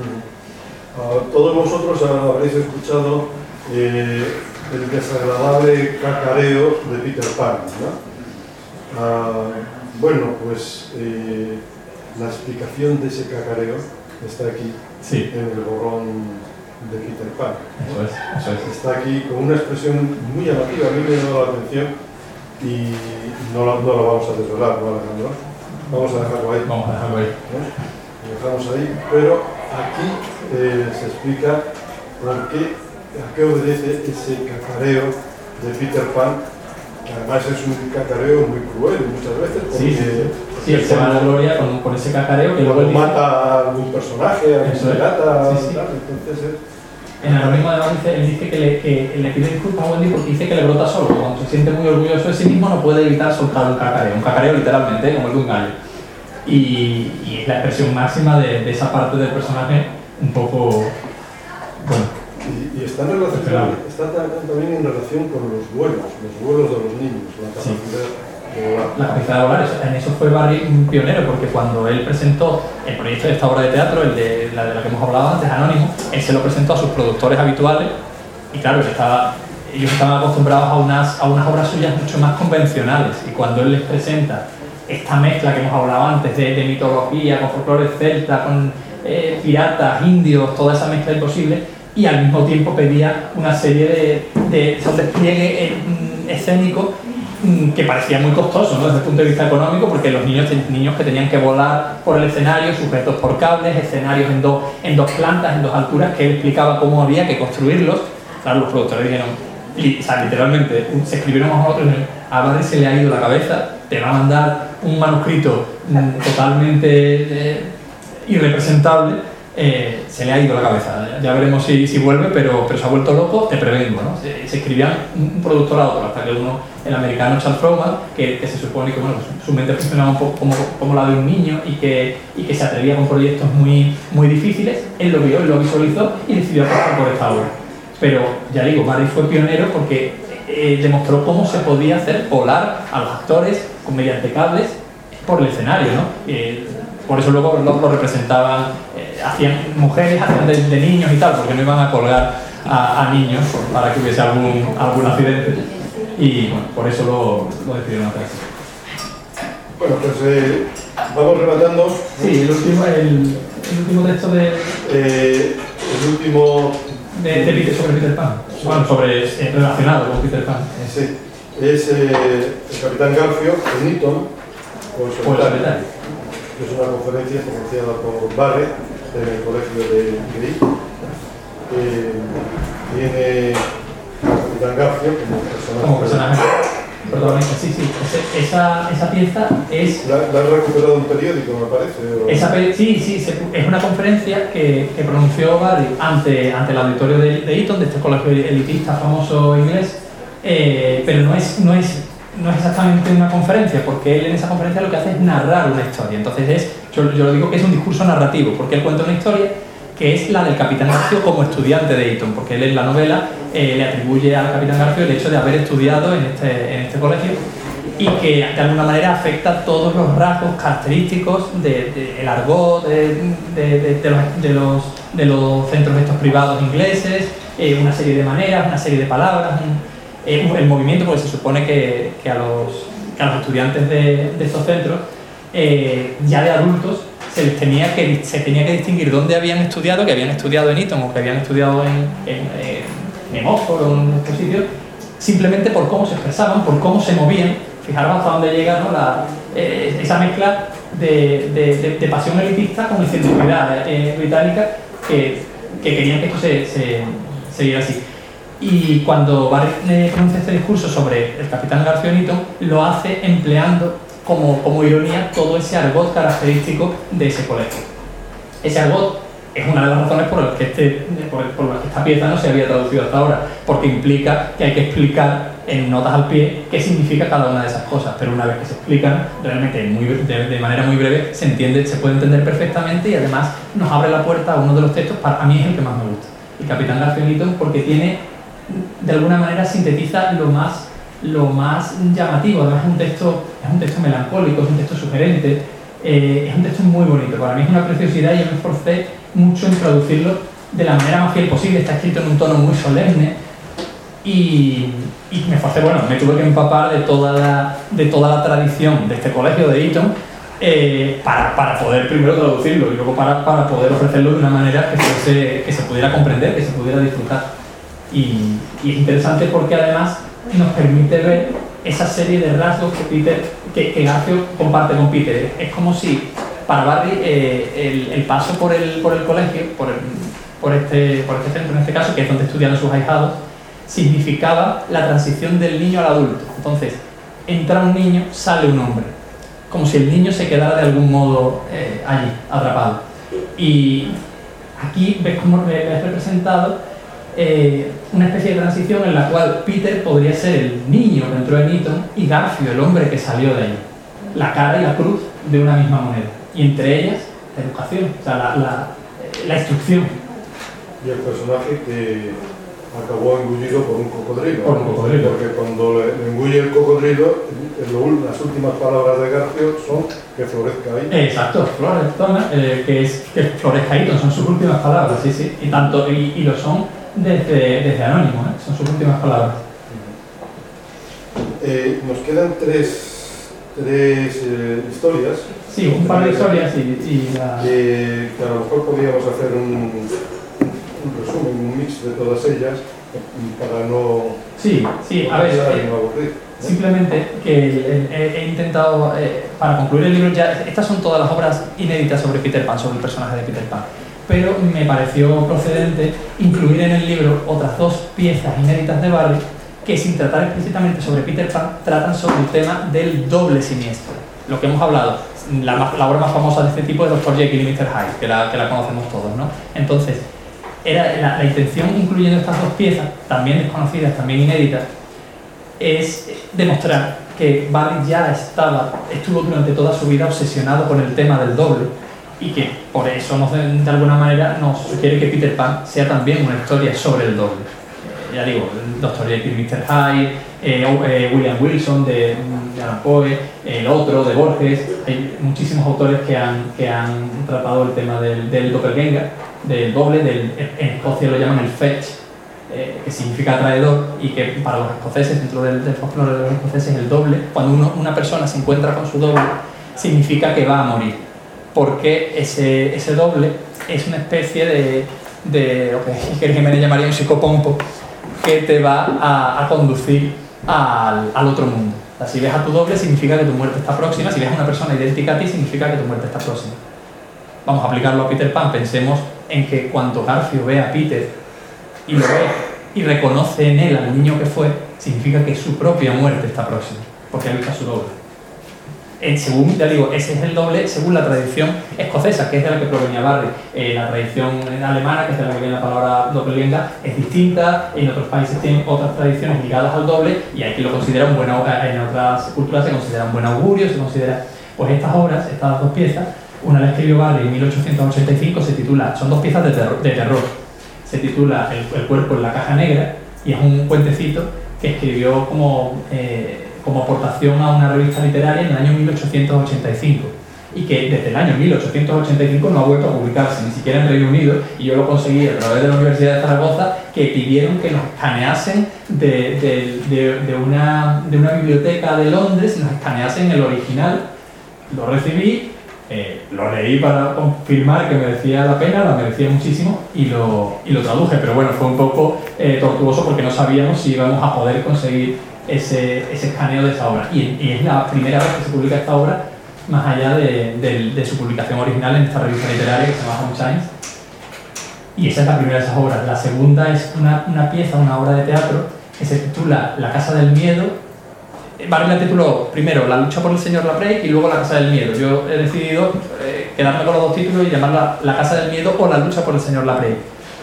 Uh, todos vosotros habréis escuchado eh, el desagradable cacareo de Peter Pan, ¿no? Uh, bueno, pues eh, la explicación de ese cacareo está aquí, sí, en el borrón de Peter Pan. Eso es, eso es. Está aquí con una expresión muy llamativa, a mí me ha llamado la atención y no la, no la vamos a desvelar, ¿no, Alejandro? Vamos a dejarlo ahí. Vamos a dejarlo ahí. ¿No? Lo dejamos ahí, pero aquí eh, se explica por qué, a qué obedece ese cacareo de Peter Pan. Además es un cacareo muy cruel muchas veces, porque, sí, sí, porque sí, él se va a la gloria con, con ese cacareo que luego mata dice, a algún personaje, a algún pirata, sí, sí. Tal, entonces es... En Anónimo además dice, él dice que le, que le pide disculpas a Wendy porque dice que le brota solo, cuando se siente muy orgulloso de sí mismo no puede evitar soltar un cacareo, un cacareo literalmente, como el de un gallo. Y, y es la expresión máxima de, de esa parte del personaje un poco, bueno... Y, y está, en relación, está también en relación con los vuelos, los vuelos de los niños, la capacidad sí. de volar. La capacidad de volar, en eso fue Barry un pionero, porque cuando él presentó el proyecto de esta obra de teatro, el de la de la que hemos hablado antes, Anónimo, él se lo presentó a sus productores habituales, y claro, estaba, ellos estaban acostumbrados a unas, a unas obras suyas mucho más convencionales, y cuando él les presenta esta mezcla que hemos hablado antes de, de mitología, con folclore celta, con eh, piratas, indios, toda esa mezcla imposible, y al mismo tiempo pedía una serie de, de un despliegue eh, escénico mm, que parecía muy costoso, ¿no?, desde el punto de vista económico, porque los niños, niños que tenían que volar por el escenario, sujetos por cables, escenarios en dos, en dos plantas, en dos alturas, que él explicaba cómo había que construirlos. Claro, los productores dijeron, li, o sea, literalmente, se escribieron a nosotros, a Barry se le ha ido la cabeza, te va a mandar un manuscrito mm, totalmente eh, irrepresentable, eh, se le ha ido la cabeza. Ya veremos si, si vuelve, pero, pero se ha vuelto loco, te prevengo, ¿no? Se, se escribían un producto a la otra, hasta que uno, el americano Charles Frohman, que, que se supone que bueno, pues, su mente funcionaba un poco como, como la de un niño y que, y que se atrevía con proyectos muy, muy difíciles, él lo vio, él lo visualizó y decidió apostar por esta obra. Pero, ya digo, Barry fue pionero porque eh, demostró cómo se podía hacer volar a los actores con mediante cables por el escenario, ¿no? Eh, por eso luego lo, lo representaban, eh, hacían mujeres, hacían de, de niños y tal, porque no iban a colgar a, a niños para que hubiese algún, algún accidente. Y bueno, por eso lo, lo decidieron hacer así. Bueno, pues eh, vamos rematando. Sí, el último, el, el último texto de... Eh, el último... De, de Peter, sobre Peter Pan. Sí. Bueno, sobre, eh, relacionado con Peter Pan. Sí, es eh, el Capitán Garfio, de Eton, con su secretario. Es una conferencia pronunciada por Barry en el colegio de Grey. Eh, tiene a Capitán Garfio como personaje. Como personaje. Protagonista, sí, sí. Esa, esa pieza es... ¿La, la han recuperado un periódico, me parece? O... Esa, sí, sí, es una conferencia que, que pronunció Barry ante, ante el auditorio de, de Eton, de este colegio elitista famoso inglés, eh, pero no es, no, es, no es exactamente una conferencia, porque él en esa conferencia lo que hace es narrar una historia. Entonces, es, yo, yo lo digo que es un discurso narrativo, porque él cuenta una historia que es la del Capitán Garfio como estudiante de Eton, porque él en la novela eh, le atribuye al Capitán Garfio el hecho de haber estudiado en este, en este colegio y que de alguna manera afecta todos los rasgos característicos del de, de argot de, de, de, de, los, de, los, de los centros estos privados ingleses, eh, una serie de maneras, una serie de palabras, un, eh, el movimiento, porque se supone que, que, a, los, que a los estudiantes de, de estos centros, eh, ya de adultos, se les tenía que, se tenía que distinguir dónde habían estudiado, que habían estudiado en Eton o que habían estudiado en, en, en Oxford o en otros sitios, simplemente por cómo se expresaban, por cómo se movían. Fijaros hasta dónde llega, ¿no? La, eh, esa mezcla de, de, de, de pasión elitista con excentricidad eh, británica que, que querían que esto se, se, se viera así. Y cuando Barry eh, pronuncia este discurso sobre el Capitán Garfio en Eton, lo hace empleando como, como ironía todo ese argot característico de ese colegio. Ese argot es una de las razones por las que, este, por, por las que esta pieza no se había traducido hasta ahora, porque implica que hay que explicar en notas al pie qué significa cada una de esas cosas, pero una vez que se explican realmente muy, de, de manera muy breve se entiende, se puede entender perfectamente y además nos abre la puerta a uno de los textos, para a mí es el que más me gusta, el Capitán Garfio en Eton, porque tiene, de alguna manera sintetiza lo más lo más llamativo. Además es un texto, es un texto melancólico, es un texto sugerente, eh, es un texto muy bonito, para mí es una preciosidad y yo me esforcé mucho en traducirlo de la manera más fiel posible. Está escrito en un tono muy solemne y, y me esforcé, bueno, me tuve que empapar de toda la, de toda la tradición de este colegio de Eton eh, para, para poder primero traducirlo y luego para, para poder ofrecerlo de una manera que, fuese, que se pudiera comprender, que se pudiera disfrutar. Y, y es interesante porque además nos permite ver esa serie de rasgos que Peter, que, que Garfio comparte con Peter. Es como si para Barry eh, el, el paso por el, por el colegio, por, el, por, este, por este centro en este caso, que es donde estudian sus ahijados, significaba la transición del niño al adulto. Entonces, entra un niño, sale un hombre, como si el niño se quedara de algún modo eh, allí, atrapado. Y aquí ves cómo ves representado Eh, una especie de transición en la cual Peter podría ser el niño dentro de Eton y Garfio el hombre que salió de ahí, la cara y la cruz de una misma moneda, y entre ellas la educación, o sea, la, la, la instrucción. Y el personaje que acabó engullido por un cocodrilo, por un cocodrilo. Porque cuando le, le engulle el cocodrilo, lo, las últimas palabras de Garfio son que florezca ahí. Exacto, florezca, eh, que es que florezca ahí, son sus últimas palabras, sí, sí, y tanto y, y lo son desde, desde Anónimo, ¿eh? Son sus últimas palabras. Eh, nos quedan tres, tres eh, historias. Sí, un par de historias y, y la... eh, que a lo mejor podríamos hacer un, un resumen, un mix de todas ellas para no... Sí, sí, a ver, eh, no aburrir, ¿no? Simplemente que he, he intentado, eh, para concluir el libro, ya estas son todas las obras inéditas sobre Peter Pan, sobre el personaje de Peter Pan. Pero me pareció procedente incluir en el libro otras dos piezas inéditas de Barry que, sin tratar explícitamente sobre Peter Pan, tratan sobre el tema del doble siniestro. lo que hemos hablado, la, más, la obra más famosa de este tipo es doctor Jekyll y mister Hyde, que la, que la conocemos todos, ¿no? Entonces, era la, la intención, incluyendo estas dos piezas, también desconocidas, también inéditas, es demostrar que Barry ya estaba, estuvo durante toda su vida obsesionado con el tema del doble, y que por eso nos, de alguna manera nos sugiere que Peter Pan sea también una historia sobre el doble. Eh, ya digo, doctor Jekyll y mister Hyde, eh, eh, William Wilson de, de Alan Poe, el otro de Borges, hay muchísimos autores que han, que han tratado el tema del, del doppelganger, del doble, del, en Escocia lo llaman el fetch, eh, que significa traidor, y que para los escoceses, dentro del, del folclore de los escoceses, el doble, cuando uno, una persona se encuentra con su doble, significa que va a morir. Porque ese, ese doble es una especie de, de lo que Iker Jiménez llamaría un psicopompo, que te va a, a conducir al, al otro mundo. O sea, si ves a tu doble, significa que tu muerte está próxima. Si ves a una persona idéntica a ti, significa que tu muerte está próxima. Vamos a aplicarlo a Peter Pan. Pensemos en que cuando Garfio ve a Peter y lo ve y reconoce en él al niño que fue, significa que su propia muerte está próxima, porque ha visto a su doble. Eh, según, ya digo, ese es el doble según la tradición escocesa, que es de la que provenía Barry. Eh, la tradición alemana, que es de la que viene la palabra doppelganger, es distinta. En otros países tienen otras tradiciones ligadas al doble, y hay quien lo considera un buen augurio. En otras culturas se considera un buen augurio, se considera... Pues estas obras, estas dos piezas, una la escribió Barry en mil ochocientos ochenta y cinco, se titula, son dos piezas de terror, de terror. Se titula el, el cuerpo en la caja negra, y es un cuentecito que escribió como... Eh, como aportación a una revista literaria en el año mil ochocientos ochenta y cinco, y que desde el año mil ochocientos ochenta y cinco no ha vuelto a publicarse, ni siquiera en Reino Unido, y yo lo conseguí a través de la Universidad de Zaragoza, que pidieron que nos escaneasen de, de, de, de, una, de una biblioteca de Londres, y nos escaneasen el original. Lo recibí, eh, lo leí para confirmar que merecía la pena, la merecía muchísimo, y lo, y lo traduje, pero bueno, fue un poco eh, tortuoso porque no sabíamos si íbamos a poder conseguir Ese, ese escaneo de esa obra, y, y es la primera vez que se publica esta obra más allá de, de, de su publicación original en esta revista literaria que se llama Home Times, y esa es la primera de esas obras. La segunda es una, una pieza, una obra de teatro que se titula La Casa del Miedo. Barry la tituló primero La Lucha por el Señor Laprey y luego La Casa del Miedo. Yo he decidido eh, quedarme con los dos títulos y llamarla La Casa del Miedo o La Lucha por el Señor Laprey.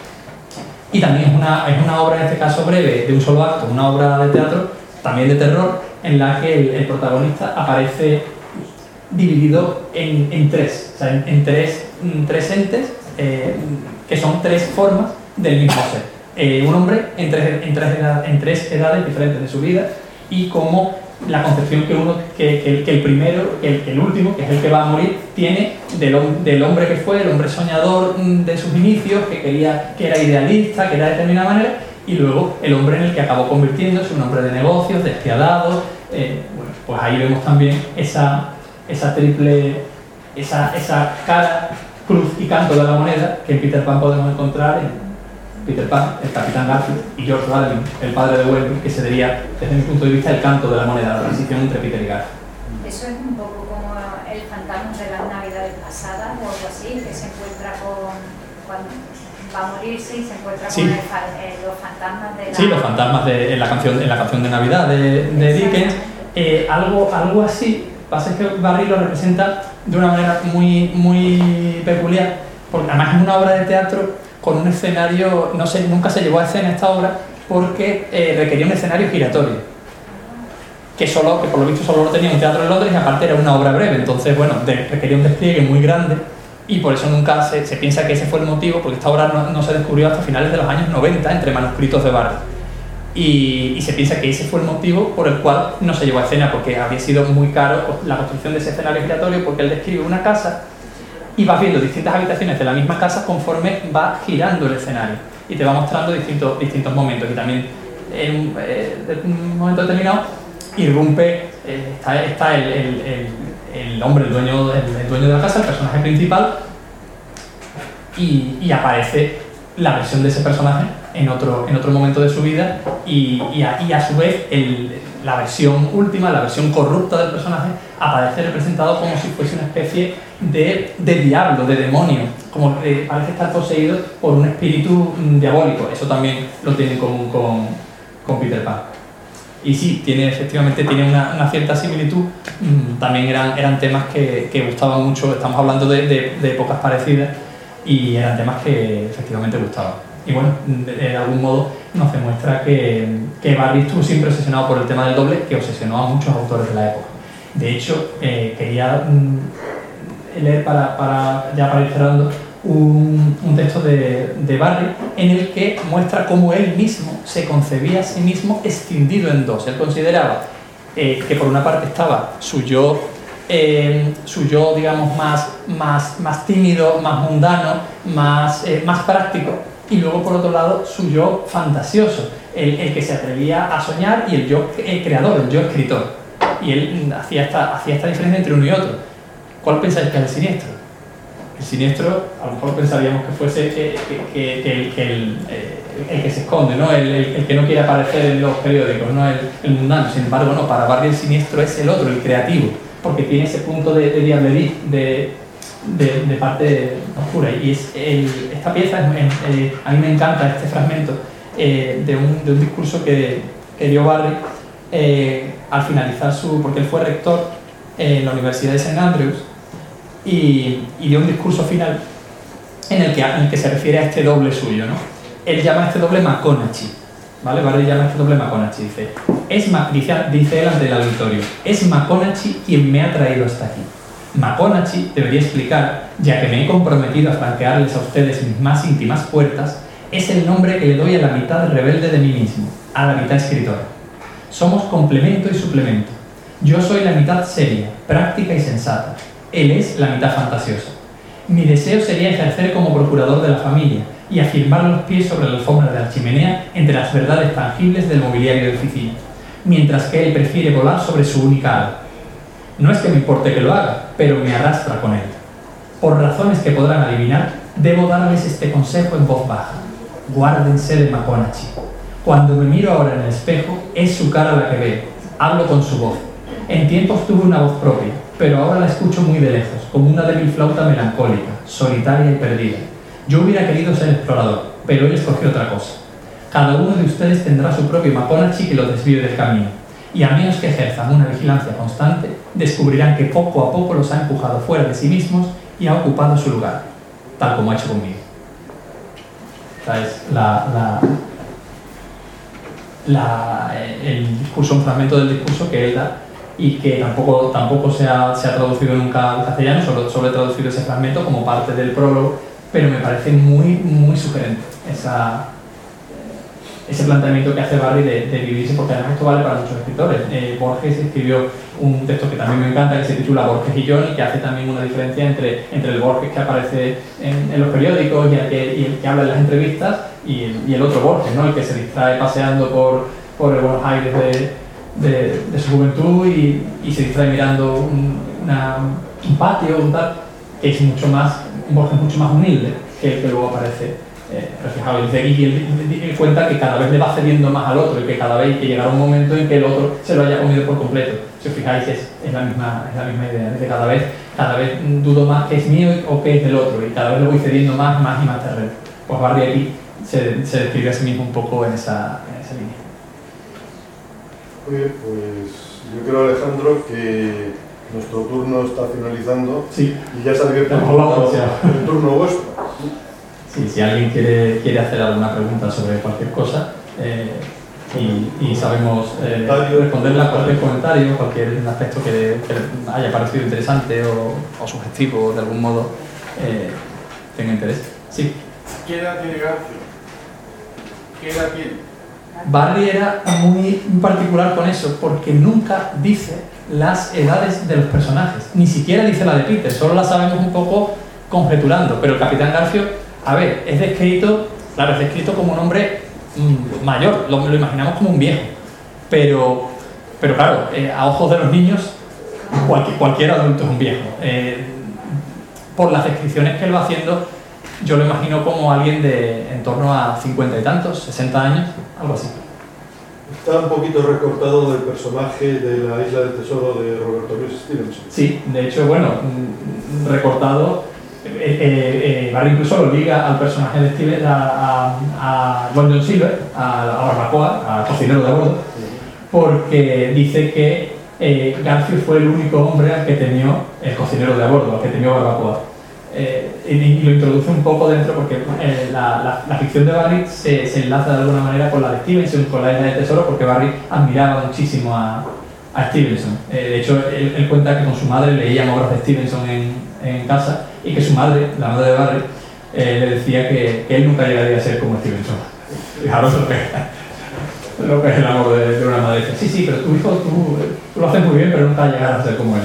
Y también es una, es una obra, en este caso breve, de un solo acto, una obra de teatro también de terror, en la que el, el protagonista aparece dividido en, en tres, o sea, en, en tres, en tres entes, eh, que son tres formas del mismo ser. Eh, un hombre en tres, en, tres edad, en tres edades diferentes de su vida, y como la concepción que uno, que, que, que el primero, que el, que el último, que es el que va a morir, tiene del, del hombre que fue, el hombre soñador de sus inicios, que quería, que era idealista, que era de determinada manera, y luego el hombre en el que acabó convirtiéndose, un hombre de negocios, despiadado. Eh, bueno, pues ahí vemos también esa, esa triple, esa, esa cara, cruz y canto de la moneda que en Peter Pan podemos encontrar en Peter Pan, el Capitán Garfield, y George Bailey, el padre de Welby, que sería, desde mi punto de vista, el canto de la moneda, la transición entre Peter y Garfield. Eso es un poco como el fantasma de las navidades pasadas o algo así, que se encuentra con... cuando va a morirse y se encuentra sí. con el, eh, los fantasmas de la... Sí, los fantasmas de, en, la canción, en la canción de Navidad de, de Dickens. Eh, algo, algo así, pasa es que Barry lo representa de una manera muy, muy peculiar, porque además es una obra de teatro con un escenario, no sé, nunca se llevó a escena esta obra porque eh, requería un escenario giratorio, que solo, que por lo visto solo lo tenía un teatro en Londres, y aparte era una obra breve, entonces bueno, de, requería un despliegue muy grande, y por eso nunca se, se piensa que ese fue el motivo, porque esta obra no, no se descubrió hasta finales de los años noventa entre manuscritos de Barry, y, y se piensa que ese fue el motivo por el cual no se llevó a escena, porque había sido muy caro la construcción de ese escenario giratorio, porque él describe una casa y vas viendo distintas habitaciones de la misma casa conforme va girando el escenario, y te va mostrando distintos, distintos momentos, y también en, eh, en un momento determinado irrumpe, eh, está, está el, el, el, el hombre, el dueño, el, el dueño de la casa, el personaje principal, y, y aparece la versión de ese personaje en otro, en otro momento de su vida, y, y, a, y a su vez el, la versión última, la versión corrupta del personaje, aparece representado como si fuese una especie de, de diablo, de demonio, como eh, parece estar poseído por un espíritu diabólico. Eso también lo tiene en común con, con Peter Pan. Y sí, tiene, efectivamente tiene una, una cierta similitud. Mm, también eran, eran temas que, que gustaban mucho, estamos hablando de, de, de épocas parecidas, y eran temas que efectivamente gustaban. Y bueno, de, de algún modo nos demuestra que, que Barry estuvo siempre obsesionado por el tema del doble, que obsesionó a muchos autores de la época. De hecho, eh, quería mm, leer para, para, ya para ir cerrando, Un, un texto de, de Barry en el que muestra cómo él mismo se concebía a sí mismo escindido en dos. Él consideraba eh, que por una parte estaba su yo, eh, su yo digamos, más, más, más tímido, más mundano, más, eh, más práctico, y luego por otro lado su yo fantasioso, el, el que se atrevía a soñar, y el yo el creador, el yo escritor. Y él hacía esta, hacía esta diferencia entre uno y otro. ¿Cuál pensáis que es el siniestro? El siniestro, a lo mejor pensaríamos que fuese que, que, que, que, el, que el, eh, el que se esconde, ¿no? el, el, el que no quiere aparecer en los periódicos, ¿no? el, el mundano. Sin embargo, no, para Barry el siniestro es el otro, el creativo, porque tiene ese punto de, de diablería, de, de, de parte oscura. Y es el, esta pieza, es, eh, a mí me encanta este fragmento eh, de, un, de un discurso que, que dio Barry eh, al finalizar su... porque él fue rector en la Universidad de Saint Andrews, Y, y dio un discurso final en el, que, en el que se refiere a este doble suyo, ¿no? Él llama a este doble Maconachi, ¿vale? Barry llama a este doble Maconachi, dice, es Ma, dice, dice él ante el auditorio, es Maconachi quien me ha traído hasta aquí. Maconachi, debería explicar, ya que me he comprometido a franquearles a ustedes mis más íntimas puertas, es el nombre que le doy a la mitad rebelde de mí mismo, a la mitad escritora. Somos complemento y suplemento. Yo soy la mitad seria, práctica y sensata. Él es la mitad fantasiosa. Mi deseo sería ejercer como procurador de la familia y afirmar los pies sobre la alfombra de la chimenea entre las verdades tangibles del mobiliario de oficina, mientras que él prefiere volar sobre su única ala. No es que me importe que lo haga, pero me arrastra con él. Por razones que podrán adivinar, debo darles este consejo en voz baja. Guárdense de Maconachi. Cuando me miro ahora en el espejo, es su cara la que veo. Hablo con su voz. En tiempos tuve una voz propia, pero ahora la escucho muy de lejos, como una débil flauta melancólica, solitaria y perdida. Yo hubiera querido ser explorador, pero él escogió otra cosa. Cada uno de ustedes tendrá su propio Maconachi que lo desvíe del camino, y a menos que ejerzan una vigilancia constante, descubrirán que poco a poco los ha empujado fuera de sí mismos y ha ocupado su lugar, tal como ha hecho conmigo. Esta es la, la, la, el discurso, un fragmento del discurso que él da, y que tampoco, tampoco se, ha, se ha traducido nunca al castellano, solo, solo he traducido ese fragmento como parte del prólogo, pero me parece muy, muy sugerente esa, ese planteamiento que hace Barry de, de vivirse, porque además esto vale para muchos escritores. Eh, Borges escribió un texto que también me encanta, que se titula Borges y Johnny, que hace también una diferencia entre, entre el Borges que aparece en, en los periódicos y el, que, y el que habla en las entrevistas, y el, y el otro Borges, ¿no? El que se distrae paseando por, por el Buenos Aires de... De, de su juventud y, y se distrae mirando un, una, un patio, un tal, que es mucho más, un Borges mucho más humilde que el que luego aparece eh, reflejado. Y él, él, él cuenta que cada vez le va cediendo más al otro y que cada vez que llegará un momento en que el otro se lo haya comido por completo. Si os fijáis, es, es, la, misma, es la misma idea, de que cada vez, cada vez dudo más que es mío o que es del otro, y cada vez lo voy cediendo más, más y más terreno. Pues Barry aquí se, se describe a sí mismo un poco en esa, en esa línea. Oye, pues yo creo, Alejandro, que nuestro turno está finalizando, sí, y ya se ha abierto el, el turno vuestro. Sí, si alguien quiere, quiere hacer alguna pregunta sobre cualquier cosa eh, y, y sabemos eh, responderla a cualquier comentario, cualquier aspecto que, que haya parecido interesante o, o sugestivo o de algún modo eh, tenga interés. Sí. ¿Qué edad tiene García? ¿Qué edad tiene? Barry era muy particular con eso, porque nunca dice las edades de los personajes, ni siquiera dice la de Peter, solo la sabemos un poco conjeturando, pero el Capitán Garfio, a ver, es descrito, claro, es descrito como un hombre mmm, mayor, lo, lo imaginamos como un viejo, pero, pero claro, eh, a ojos de los niños, cualquier, cualquier adulto es un viejo. Eh, por las descripciones que él va haciendo, yo lo imagino como alguien de en torno a cincuenta y tantos, sesenta años, algo así. Está un poquito recortado del personaje de la Isla del Tesoro de Roberto Louis Stevenson. Sí, de hecho, bueno, recortado, eh, eh, Barry incluso lo liga al personaje de Stevenson, a, a, a Long John Silver, a, a Barbacoa, al cocinero de bordo, porque dice que eh, Garfield fue el único hombre al que temió el cocinero de a bordo, al que temió barbacoa. Eh, y, y lo introduce un poco dentro porque eh, la, la, la ficción de Barrie se, se enlaza de alguna manera con la de Stevenson, con la Isla del Tesoro, porque Barrie admiraba muchísimo a, a Stevenson. Eh, de hecho, él, él cuenta que con su madre leían obras de Stevenson en, en casa y que su madre, la madre de Barrie, eh, le decía que, que él nunca llegaría a ser como Stevenson. Fijaros lo que, lo que es el amor de, de una madre. Dice, sí, sí, pero tu hijo, tú, tú lo haces muy bien, pero nunca llegarás a ser como él.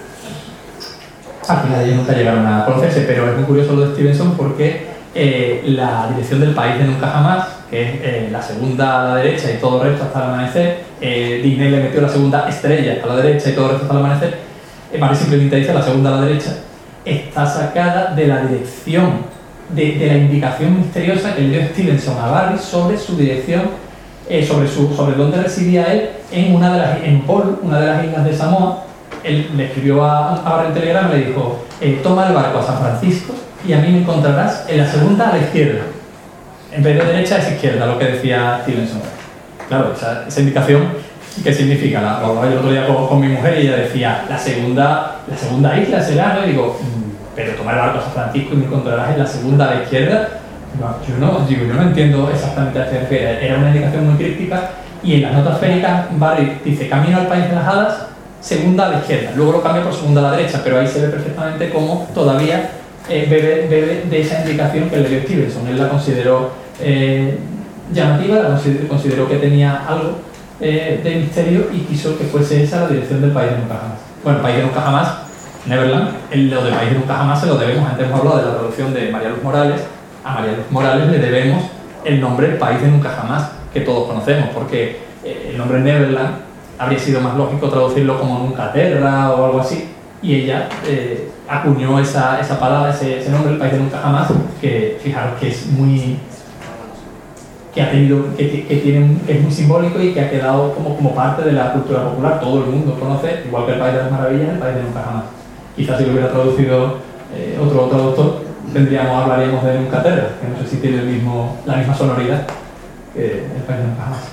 Al final ellos nunca llegaron a conocerse, pero es muy curioso lo de Stevenson porque eh, la dirección del País de Nunca Jamás, que es eh, la segunda a la derecha y todo el resto hasta el amanecer, eh, Disney le metió la segunda estrella a la derecha y todo el resto hasta el amanecer, eh, Barrie simplemente dice la segunda a la derecha, está sacada de la dirección, de, de la indicación misteriosa que le dio Stevenson a Barrie sobre su dirección, eh, sobre, su, sobre dónde residía él en una de las, en Paul, una de las islas de Samoa. Él le escribió a, a Barrie en Telegram y le dijo, eh, toma el barco a San Francisco y a mí me encontrarás en la segunda a la izquierda. En vez de derecha es izquierda, lo que decía Stevenson. Claro, esa, esa indicación, ¿qué significa? La hablaba yo el otro día con, con mi mujer y ella decía, la segunda, la segunda isla será, ¿no? Y digo, pero toma el barco a San Francisco y me encontrarás en la segunda a la izquierda. No, yo no, digo, yo no entiendo exactamente a qué se refiere. Era una indicación muy críptica y en las notas féricas Barrie dice, camino al País de las Hadas, segunda a la izquierda, luego lo cambia por segunda a la derecha, pero ahí se ve perfectamente cómo todavía eh, bebe, bebe de esa indicación que le dio Stevenson. Él la consideró eh, llamativa, la consideró, consideró que tenía algo eh, de misterio y quiso que fuese esa la dirección del País de Nunca Jamás. Bueno, el País de Nunca Jamás, Neverland, el, lo del País de Nunca Jamás se lo debemos, antes hemos hablado de la traducción de María Luz Morales, a María Luz Morales le debemos el nombre El País de Nunca Jamás, que todos conocemos, porque eh, el nombre Neverland habría sido más lógico traducirlo como Nunca Terra o algo así, y ella eh, acuñó esa, esa palabra, ese, ese nombre, El País de Nunca Jamás, que fijaros que es muy que ha tenido, que, que, tiene, que es muy simbólico y que ha quedado como, como parte de la cultura popular. Todo el mundo conoce, igual que El País de las Maravillas, El País de Nunca Jamás. Quizás si lo hubiera traducido eh, otro traductor, tendríamos, hablaríamos de Nunca Terra, que no sé si tiene el mismo, la misma sonoridad que El País de Nunca Jamás.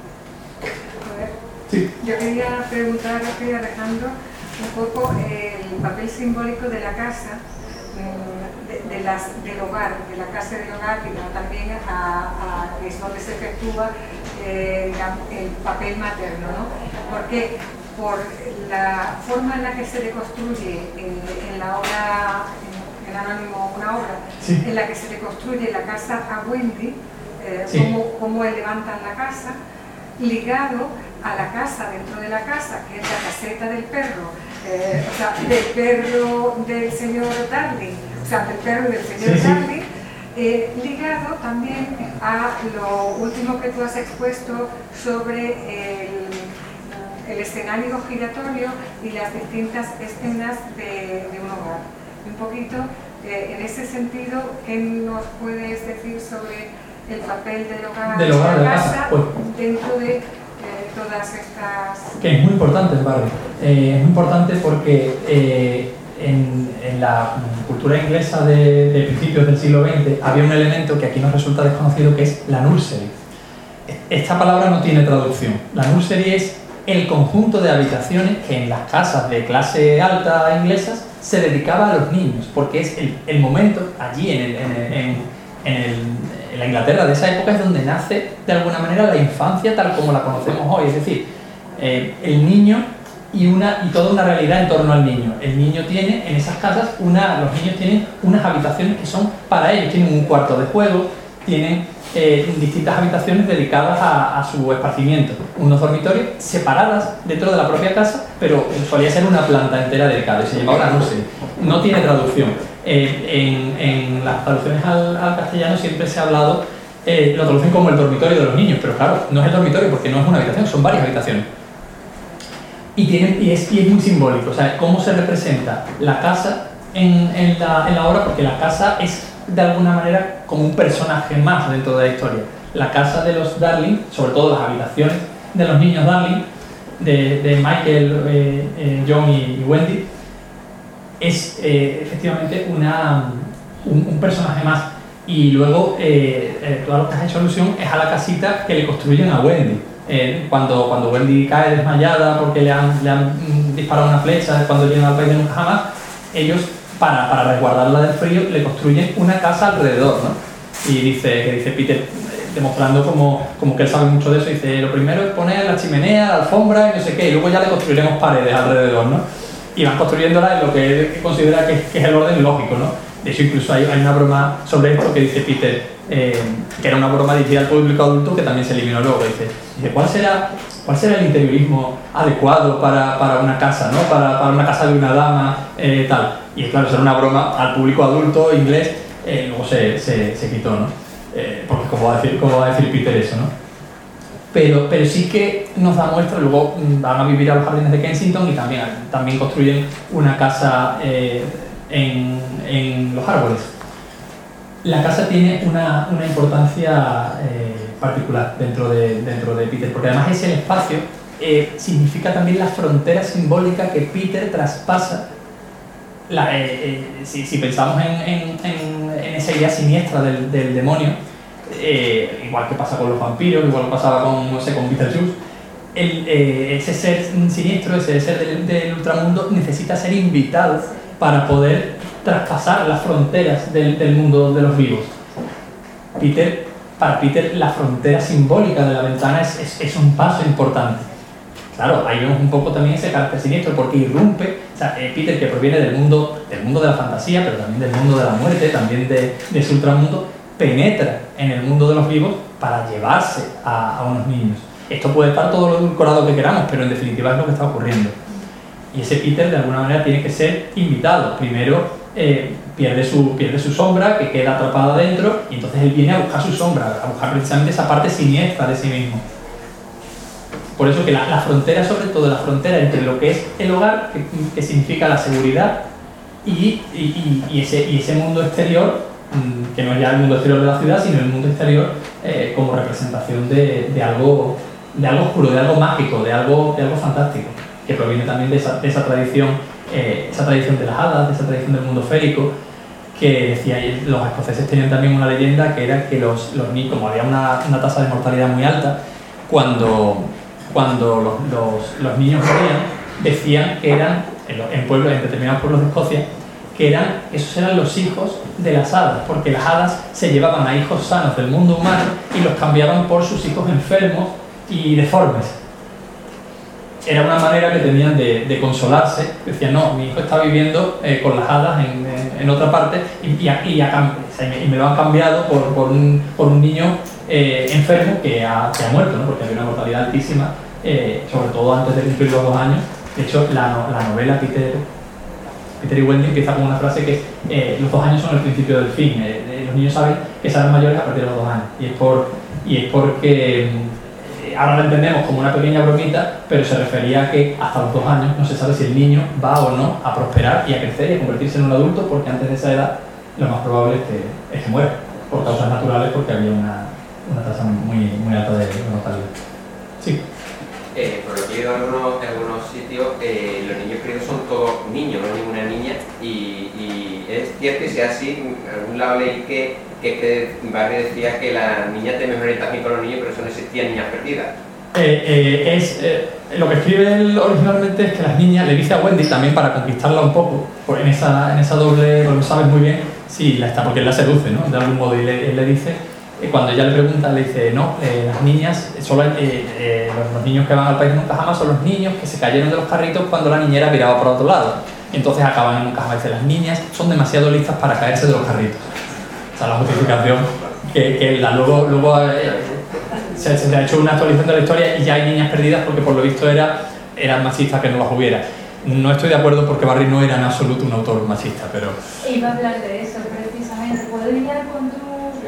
Sí. Yo quería preguntarte, Alejandro, un poco el papel simbólico de la casa, de, de las, del hogar, de la casa del hogar, y también a, a, que es donde se efectúa eh, el papel materno, ¿no? Porque por la forma en la que se reconstruye en, en la obra, en, en Anónimo, una obra, sí, en la que se reconstruye la casa a Wendy, eh, sí, cómo, cómo levantan la casa, ligado a la casa dentro de la casa, que es la caseta del perro, eh, o sea, del perro del señor Darling, o sea, del perro del señor sí, Darling, eh, ligado también a lo último que tú has expuesto sobre el, el escenario giratorio y las distintas escenas de, de un hogar. Un poquito, eh, en ese sentido, ¿qué nos puedes decir sobre el papel del hogar, del hogar de la de casa, casa, pues, dentro de eh, todas estas...? Que es muy importante el barrio. Eh, es muy importante porque eh, en, en la cultura inglesa de, de principios del siglo veinte había un elemento que aquí nos resulta desconocido, que es la nursery. Esta palabra no tiene traducción. La nursery es el conjunto de habitaciones que en las casas de clase alta inglesas se dedicaba a los niños, porque es el, el momento allí en, el, en, el, en, en, el, en la Inglaterra de esa época es donde nace de alguna manera la infancia tal como la conocemos hoy, es decir, eh, el niño y, una, y toda una realidad en torno al niño. El niño tiene en esas casas, una, los niños tienen unas habitaciones que son para ellos, tienen un cuarto de juego, tienen eh, distintas habitaciones dedicadas a, a su esparcimiento, unos dormitorios separadas dentro de la propia casa, pero solía ser una planta entera dedicada y se llamaba la nursery. No tiene traducción. Eh, en, en las traducciones al, al castellano siempre se ha hablado, eh, lo traducen como el dormitorio de los niños, pero claro, no es el dormitorio porque no es una habitación, son varias habitaciones. Y, tiene, y, es, y es muy simbólico, o sea, cómo se representa la casa en, en, la, en la obra, porque la casa es de alguna manera como un personaje más dentro de la historia. La casa de los Darling, sobre todo las habitaciones de los niños Darling, de, de Michael, eh, eh, John y, y Wendy, es eh, efectivamente una, un, un personaje más. Y luego, eh, eh, todo lo que has hecho alusión es a la casita que le construyen a Wendy. Eh, cuando, cuando Wendy cae desmayada porque le han, le han disparado una flecha cuando llegan al país de nunca jamás, ellos, para, para resguardarla del frío, le construyen una casa alrededor, ¿no? Y dice, que dice Peter, demostrando como, como que él sabe mucho de eso, dice, lo primero es poner la chimenea, la alfombra y no sé qué, y luego ya le construiremos paredes alrededor, ¿no? Y van construyéndola en lo que él considera que, que es el orden lógico, ¿no? De hecho, incluso hay, hay una broma sobre esto que dice Peter, eh, que era una broma dirigida al público adulto que también se eliminó luego. Dice, dice ¿cuál será, cuál será el interiorismo adecuado para, para una casa, ¿no? Para, para una casa de una dama, eh, tal? Y claro, eso era una broma al público adulto inglés, eh, luego se, se, se quitó, ¿no? Eh, porque ¿cómo va, a decir, ¿cómo va a decir Peter eso, no? Pero, pero sí que nos da muestra, luego van a vivir a los jardines de Kensington y también, también construyen una casa eh, en, en los árboles. La casa tiene una, una importancia eh, particular dentro de, dentro de Peter, porque además ese espacio eh, significa también la frontera simbólica que Peter traspasa. La, eh, eh, si, si pensamos en, en, en, en esa idea siniestra del, del demonio, eh, igual que pasa con los vampiros, igual que pasaba con, no sé, con Beetlejuice, el, eh, ese ser siniestro, ese ser del, del ultramundo necesita ser invitado para poder traspasar las fronteras del, del mundo de los vivos. Peter, para Peter la frontera simbólica de la ventana es, es, es un paso importante. Claro, ahí vemos un poco también ese carácter siniestro porque irrumpe, o sea, eh, Peter, que proviene del mundo, del mundo de la fantasía, pero también del mundo de la muerte, también de, de ese ultramundo, penetra en el mundo de los vivos para llevarse a, a unos niños. Esto puede estar todo lo edulcorado que queramos, pero en definitiva es lo que está ocurriendo. Y ese Peter de alguna manera tiene que ser invitado. Primero eh, pierde, su, pierde su sombra, que queda atrapada dentro, y entonces él viene a buscar su sombra, a buscar precisamente esa parte siniestra de sí mismo. Por eso que la, la frontera, sobre todo la frontera entre lo que es el hogar, que, que significa la seguridad, y, y, y, ese, y ese mundo exterior, que no es ya el mundo exterior de la ciudad, sino el mundo exterior eh, como representación de, de, algo, de algo oscuro, de algo mágico, de algo, de algo fantástico, que proviene también de esa, de esa tradición, eh, esa tradición de las hadas, de esa tradición del mundo férico, que decía, los escoceses tenían también una leyenda que era que los, los niños, como había una, una tasa de mortalidad muy alta, cuando, cuando los, los, los niños morían, decían que eran, en, los, en pueblos, en determinados pueblos de Escocia, que eran, esos eran los hijos de las hadas, porque las hadas se llevaban a hijos sanos del mundo humano y los cambiaban por sus hijos enfermos y deformes. Era una manera que tenían de, de consolarse. Decían, no, mi hijo está viviendo eh, con las hadas en, en, en otra parte y, y, y, a, y me lo han cambiado por, por, un, por un niño eh, enfermo que ha, que ha muerto, ¿no? Porque había una mortalidad altísima, eh, sobre todo antes de cumplir los dos años. De hecho, la, la novela Peter... Peter y Wendy empieza con una frase que es eh, los dos años son el principio del fin. Eh, eh, los niños saben que serán mayores a partir de los dos años. Y es, por, y es porque eh, ahora lo entendemos como una pequeña bromita, pero se refería a que hasta los dos años no se sabe si el niño va o no a prosperar y a crecer y a convertirse en un adulto, porque antes de esa edad lo más probable es que, es que muera por causas naturales, porque había una, una tasa muy, muy alta de mortalidad. Sí. Eh, por lo que he ido a algunos, algunos sitios, eh, los niños queridos son todos niños, no ninguna niña, y, y es cierto que sea así. En algún lado leí que, que este barrio decía que las niñas tenían mejor orientación con los niños, pero eso no existían niñas perdidas. Eh, eh, es, eh, lo que escribe él originalmente es que las niñas, le dice a Wendy también para conquistarla un poco, por, en, esa, en esa doble, lo sabes muy bien, sí, la está, porque él la seduce, ¿no? De algún modo, y le, él le dice... Cuando ella le pregunta, le dice, no, eh, las niñas, solo, eh, eh, los, los niños que van al país de nunca jamás son los niños que se cayeron de los carritos cuando la niñera viraba por otro lado. Y entonces acaban en nunca jamás. Dice, las niñas son demasiado listas para caerse de los carritos. O sea, la justificación que, que la, luego, luego eh, se, se ha hecho una actualización de la historia y ya hay niñas perdidas porque por lo visto era, eran machistas que no las hubiera. No estoy de acuerdo porque Barry no era en absoluto un autor machista, pero... Iba a hablar de eso precisamente. ¿Puedo ir con tu...?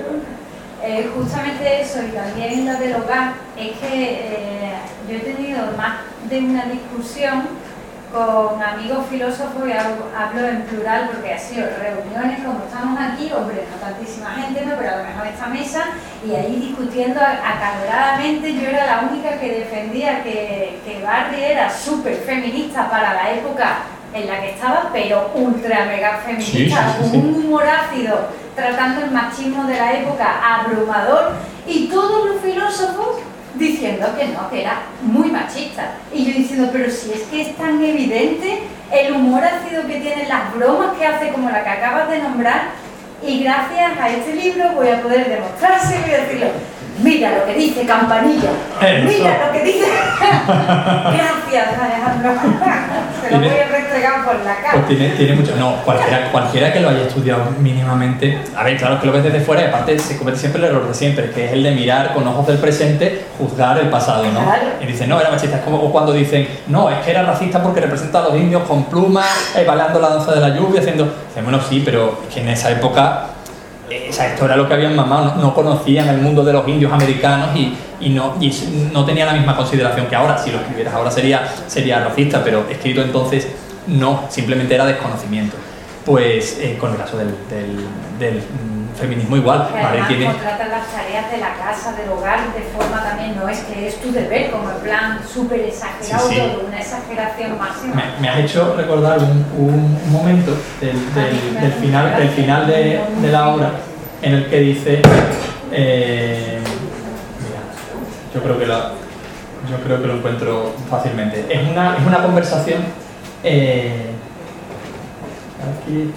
Eh, justamente eso, y también lo del hogar, es que eh, yo he tenido más de una discusión con amigos filósofos, y hablo en plural porque ha sido reuniones como estamos aquí, hombre, no tantísima gente, no, pero a lo mejor esta mesa, y ahí discutiendo acaloradamente. Yo era la única que defendía que, que Barry era súper feminista para la época en la que estaba, pero ultra mega feminista, sí, sí, sí, sí. Con un humor ácido, tratando el machismo de la época abrumador, y todos los filósofos diciendo que no, que era muy machista. Y yo diciendo, pero si es que es tan evidente el humor ácido que tiene, las bromas que hace, como la que acabas de nombrar, y gracias a este libro voy a poder demostrárselo y decirlo. Mira lo que dice Campanilla, Eso. mira lo que dice. Gracias, Alejandro. Se lo voy a restregar por la cara. Pues tiene, tiene mucho. No, cualquiera, cualquiera que lo haya estudiado mínimamente. A ver, claro que lo ves desde fuera y aparte se comete siempre el error de siempre, que es el de mirar con ojos del presente, juzgar el pasado, ¿no? Claro. Y dicen, no, era machista. Es como cuando dicen, no, es que era racista porque representa a los indios con plumas, eh, bailando la danza de la lluvia, haciendo. Dicen, bueno, sí, pero es que en esa época. O sea, esto era lo que habían mamado, no, no conocían el mundo de los indios americanos y, y, no, y no tenía la misma consideración que ahora. Si lo escribieras ahora sería, sería racista, pero escrito entonces no, simplemente era desconocimiento. Pues eh, con el caso del, del, del mm, feminismo igual. Que además tiene... contratan las tareas de la casa, del hogar, de forma también, no es que es tu deber, como en plan súper exagerado, sí, sí. Todo, una exageración máxima. Me, me has hecho recordar un, un, un momento del, del, del final, del final de, de la obra en el que dice, eh, mira, yo creo que lo, yo creo que lo encuentro fácilmente. Es una, es una conversación. Eh, Aquí,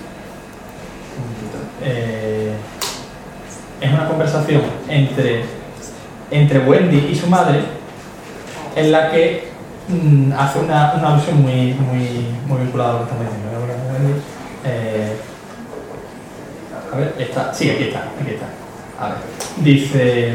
eh, es una conversación entre, entre Wendy y su madre en la que mm, hace una, una alusión muy, muy, muy vinculada a lo que estamos diciendo. Wendy, eh, a ver, está, sí, aquí está, aquí está. A ver, dice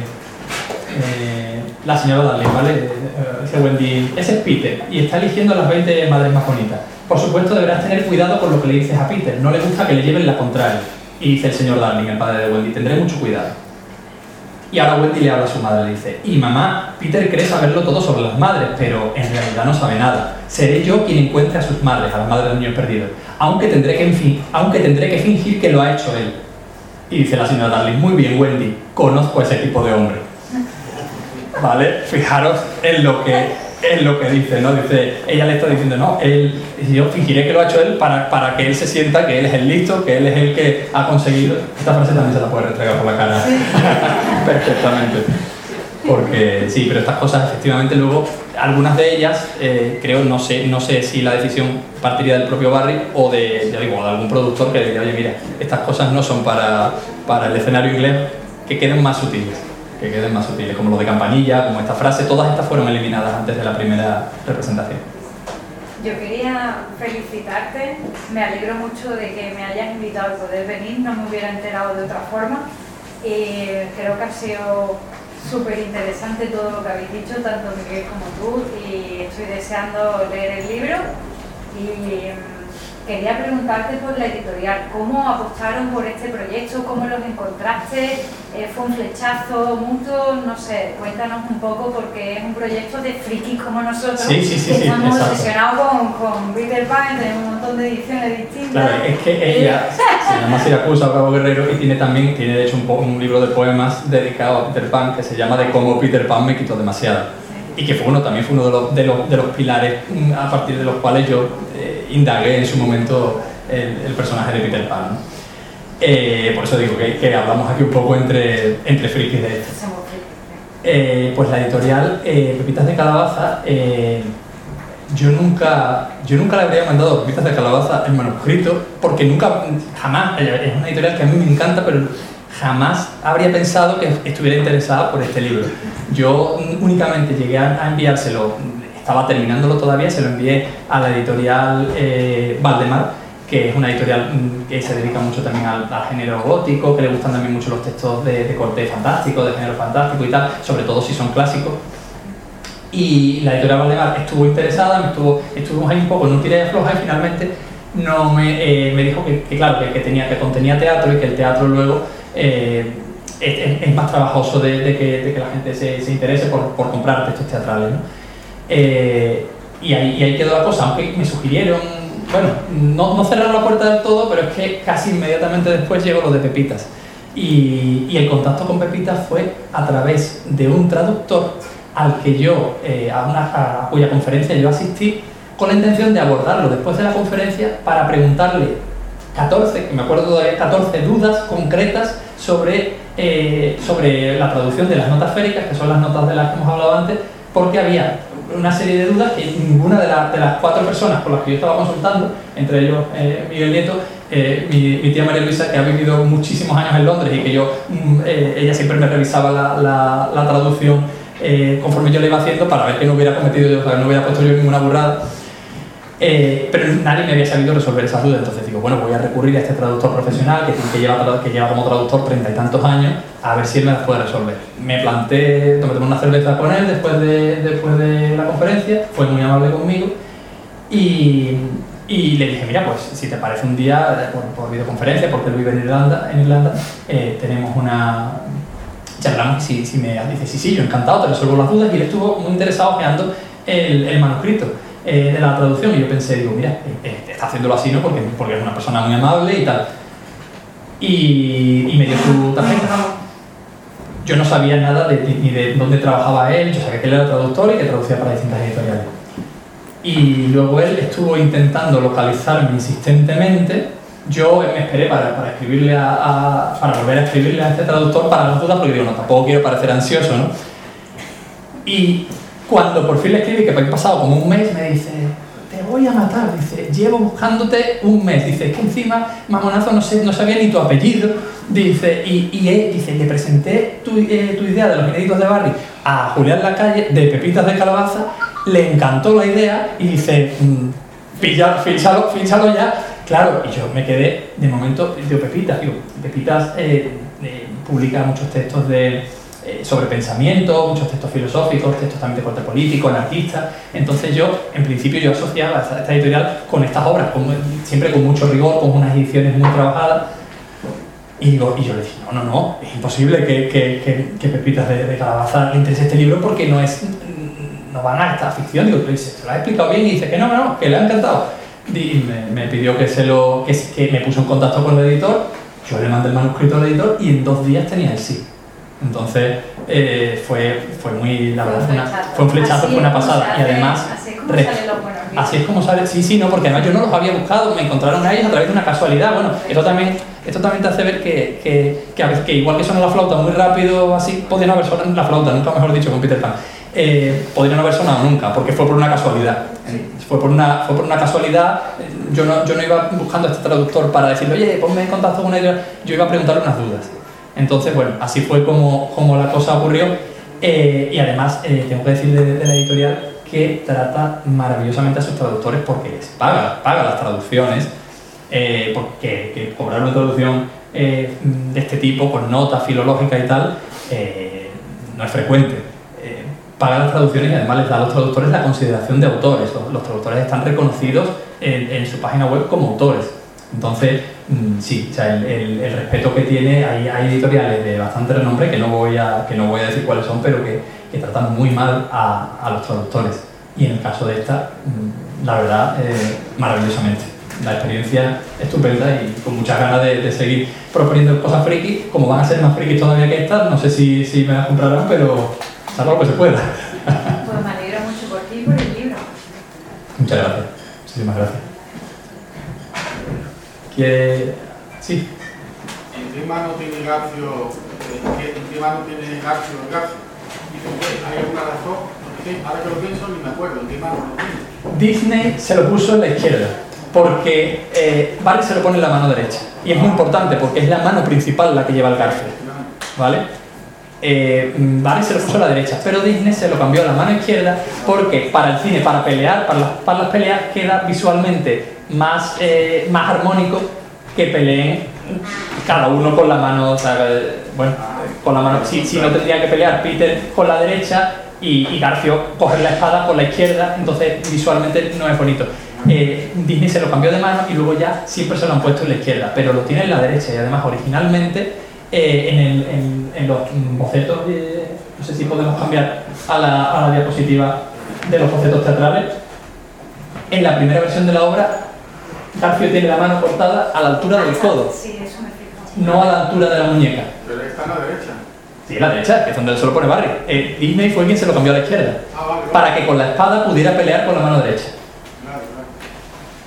eh, la señora Darling, ¿vale? Eh, dice Wendy, ese es Peter y está eligiendo las veinte madres más bonitas. Por supuesto, deberás tener cuidado con lo que le dices a Peter. No le gusta que le lleven la contraria. Y dice el señor Darling, el padre de Wendy, tendré mucho cuidado. Y ahora Wendy le habla a su madre, le dice, y mamá, Peter cree saberlo todo sobre las madres, pero en realidad no sabe nada. Seré yo quien encuentre a sus madres, a las madres de los niños perdidos, aunque tendré que, en fin, aunque tendré que fingir que lo ha hecho él. Y dice la señora Darling, muy bien, Wendy, conozco a ese tipo de hombre. ¿Vale? Fijaros en lo que... es lo que dice, ¿no? Dice, ella le está diciendo, no, él, yo fingiré que lo ha hecho él para, para que él se sienta que él es el listo, que él es el que ha conseguido. Esta frase también se la puede restregar por la cara perfectamente. Porque sí, pero estas cosas efectivamente luego, algunas de ellas, eh, creo, no sé, no sé si la decisión partiría del propio Barry o de, ya digo, de algún productor que le diría, oye, mira, estas cosas no son para, para el escenario inglés, que queden más sutiles. que queden más sutiles, como lo de Campanilla, como esta frase, todas estas fueron eliminadas antes de la primera representación. Yo quería felicitarte, me alegro mucho de que me hayas invitado a poder venir, no me hubiera enterado de otra forma y creo que ha sido súper interesante todo lo que habéis dicho, tanto Miguel como tú, y estoy deseando leer el libro. Y quería preguntarte por la editorial, ¿cómo apostaron por este proyecto? ¿Cómo los encontraste? Eh, ¿Fue un flechazo mutuo? No sé, cuéntanos un poco, porque es un proyecto de frikis como nosotros, sí, sí, sí, que sí, estamos exacto. obsesionados con, con Peter Pan, tenemos un montón de ediciones distintas. Claro, es que ella se llama Siracusa Bravo Guerrero y tiene también, tiene de hecho un, un libro de poemas dedicado a Peter Pan que se llama De cómo Peter Pan me quitó demasiado. Y que fue uno, también fue uno de los, de los, de los pilares a partir de los cuales yo eh, indagué en su momento el, el personaje de Peter Pan, ¿no? Eh, por eso digo que, que hablamos aquí un poco entre, entre frikis de esto. Eh, pues la editorial eh, Pepitas de Calabaza, eh, yo nunca yo nunca le habría mandado Pepitas de Calabaza el manuscrito, porque nunca, jamás, es una editorial que a mí me encanta, pero jamás habría pensado que estuviera interesada por este libro. Yo únicamente llegué a enviárselo, estaba terminándolo todavía, se lo envié a la editorial eh, Valdemar, que es una editorial que se dedica mucho también al, al género gótico, que le gustan también mucho los textos de, de corte fantástico, de género fantástico y tal, sobre todo si son clásicos. Y la editorial Valdemar estuvo interesada, me estuvo, estuvimos ahí un poco en un tira y afloja y finalmente no me, eh, me dijo que, que claro, que, que, tenía, que contenía teatro y que el teatro luego eh, es, es más trabajoso de, de, que, de que la gente se, se interese por, por comprar textos teatrales, ¿no? Eh, y, ahí, y ahí quedó la cosa, aunque me sugirieron, bueno, no, no cerrar la puerta del todo, pero es que casi inmediatamente después llegó lo de Pepitas. Y, y el contacto con Pepitas fue a través de un traductor al que yo, eh, a, una, a cuya conferencia yo asistí, con la intención de abordarlo después de la conferencia para preguntarle catorce, que me acuerdo todavía, catorce dudas concretas sobre eh, sobre la traducción de las notas féricas, que son las notas de las que hemos hablado antes, porque había una serie de dudas que ninguna de, la, de las cuatro personas con las que yo estaba consultando, entre ellos eh, Miguel Nieto, eh, mi, mi tía María Luisa, que ha vivido muchísimos años en Londres y que yo, eh, ella siempre me revisaba la, la, la traducción eh, conforme yo le iba haciendo para ver que no hubiera cometido yo, o sea, no hubiera puesto yo ninguna burrada. Eh, pero nadie me había sabido resolver esas dudas, entonces digo, bueno, voy a recurrir a este traductor profesional que, que, lleva, que lleva como traductor treinta y tantos años, a ver si él me las puede resolver. Me planté, me tomé una cerveza con él después de, después de la conferencia, fue muy amable conmigo y, y le dije, mira, pues si te parece un día por, por videoconferencia, porque él vive en Irlanda, en Irlanda eh, tenemos una... charlamos y si, si me dice, sí, sí, yo encantado, te resuelvo las dudas, y él estuvo muy interesado creando el, el manuscrito Eh, de la traducción, y yo pensé, digo, mira, eh, está haciéndolo así, ¿no? Porque, porque es una persona muy amable y tal. Y, y me dio su tarjeta. Yo no sabía nada de, ni de dónde trabajaba él, yo sabía que él era traductor y que traducía para distintas editoriales. Y luego él estuvo intentando localizarme insistentemente. Yo me esperé para, para escribirle a, a, para volver a escribirle a este traductor para las dudas, porque digo, no, tampoco quiero parecer ansioso, ¿no? Y cuando por fin le escribí, que había pasado como un mes, me dice, te voy a matar, dice, llevo buscándote un mes, dice, es que encima, mamonazo, no, sé, no sabía ni tu apellido, dice, y, y eh, dice, le presenté tu, eh, tu idea de los inéditos de Barry a Julián Lacalle, de Pepitas de Calabaza, le encantó la idea y dice, mmm, fíchalo, fíchalo ya, claro, y yo me quedé, de momento, digo, Pepitas, digo, Pepitas eh, eh, publica muchos textos de... sobre pensamiento, muchos textos filosóficos, textos también de corte político, anarquista. Entonces yo, en principio, yo asociaba esta, esta editorial con estas obras, con, siempre con mucho rigor, con unas ediciones muy trabajadas. Y, digo, y yo le dije, no, no, no, es imposible que, que, que, que Pepitas de, de Calabaza le interese este libro porque no es, no van a esta ficción. Digo, dice, se lo ha explicado bien y dice que no, no, no, que le ha encantado. Y me, me pidió que, se lo, que, que me puso en contacto con el editor, yo le mandé el manuscrito al editor y en dos días tenía el sí. Entonces eh, fue, fue muy, la verdad, fue, una, fue un flechazo, fue una pasada. Sale, y además, así es como salen los buenos libros. Así es como sale, sí, sí, no, porque además yo no los había buscado, me encontraron a ellos a través de una casualidad. Bueno, esto también, esto también te hace ver que, que, que a veces, que igual que suena la flauta muy rápido, así, podría no haber sonado la flauta, nunca mejor dicho, con Peter Pan. Eh, podría no haber sonado nunca, porque fue por una casualidad. Sí. Fue, por una, fue por una casualidad. Yo no, yo no iba buscando a este traductor para decirle, oye, ponme en contacto con ellos, yo iba a preguntarle unas dudas. Entonces, bueno, así fue como, como la cosa ocurrió. Eh, y además, eh, tengo que decir de, de la editorial que trata maravillosamente a sus traductores porque les paga, paga las traducciones, eh, porque que cobrar una traducción eh, de este tipo, con notas filológicas y tal, eh, no es frecuente. Eh, paga las traducciones y además les da a los traductores la consideración de autores. Los, los traductores están reconocidos en, en su página web como autores. Entonces, sí, o sea, el, el, el respeto que tiene, hay, hay editoriales de bastante renombre, que no voy a, que no voy a decir cuáles son, pero que, que tratan muy mal a, a los traductores. Y en el caso de esta, la verdad, eh, maravillosamente. La experiencia estupenda y con muchas ganas de, de seguir proponiendo cosas friki, como van a ser más frikis todavía que estas, no sé si, si me las comprarán, pero salvo lo que se pueda. Pues me alegro mucho por ti y por el libro. Muchas gracias, muchísimas gracias. ¿Quiere...? Sí. ¿En qué mano tiene Garcio, en qué mano tiene Garcio el Garcio? ¿Hay alguna razón? Ahora que lo pienso ni me acuerdo, ¿en qué mano lo tiene? Disney se lo puso en la izquierda, porque eh, Barry se lo pone en la mano derecha. Y es muy importante, porque es la mano principal la que lleva el Garcio, ¿vale? Eh, Barry se lo puso a la derecha, pero Disney se lo cambió a la mano izquierda porque para el cine, para pelear, para las, para las peleas, queda visualmente más, eh, más armónico que peleen cada uno con la mano, o sea, bueno, con la mano, si, si no tendría que pelear Peter con la derecha y, y Garcio coger la espada con la izquierda, entonces visualmente no es bonito. Eh, Disney se lo cambió de mano y luego ya siempre se lo han puesto en la izquierda, pero lo tiene en la derecha y además originalmente eh, en, el, en, en los bocetos, eh, no sé si podemos cambiar a la, a la diapositiva de los bocetos teatrales, en la primera versión de la obra Garcio tiene la mano cortada a la altura del codo, sí, eso me fijo. no a la altura de la muñeca. Pero está a la derecha. Sí, a la derecha, que es donde se lo pone Barry. Eh, Disney fue quien se lo cambió a la izquierda, Ah, vale, vale. para que con la espada pudiera pelear con la mano derecha. Claro, claro.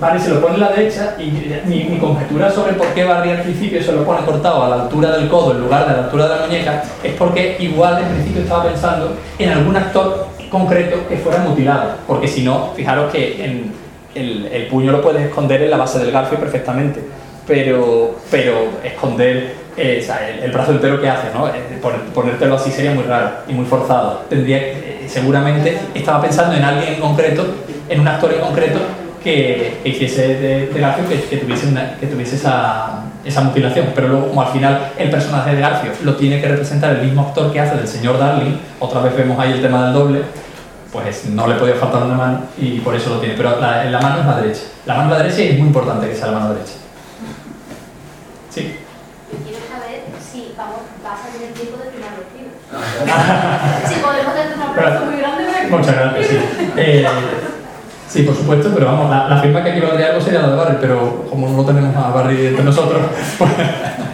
Barry se lo pone a la derecha y mi, mi conjetura sobre por qué Barry al principio se lo pone cortado a la altura del codo en lugar de a la altura de la muñeca es porque igual en principio estaba pensando en algún actor concreto que fuera mutilado, porque si no, fijaros que en el, el puño lo puedes esconder en la base del garfio perfectamente, pero, pero esconder eh, o sea, el, el brazo entero que hace, ¿no? Eh, ponértelo así sería muy raro y muy forzado. Tendría, eh, seguramente estaba pensando en alguien en concreto, en un actor en concreto que, que hiciese de, de Garfio, que, que tuviese, una, que tuviese esa, esa mutilación, pero luego como al final el personaje de Garfio lo tiene que representar el mismo actor que hace del señor Darling, otra vez vemos ahí el tema del doble, pues no le podía faltar una mano y por eso lo tiene, pero la, la mano es la derecha, la mano es la derecha y es muy importante que sea la mano derecha. Sí. Quiero saber si vamos, vas a tener tiempo de firmar los libros. Si podemos tener un abrazo muy grande. Muchas gracias, sí. Eh, sí, por supuesto, pero vamos, la, la firma que aquí valdría algo sería la de Barry, pero como no tenemos a Barry entre nosotros, pues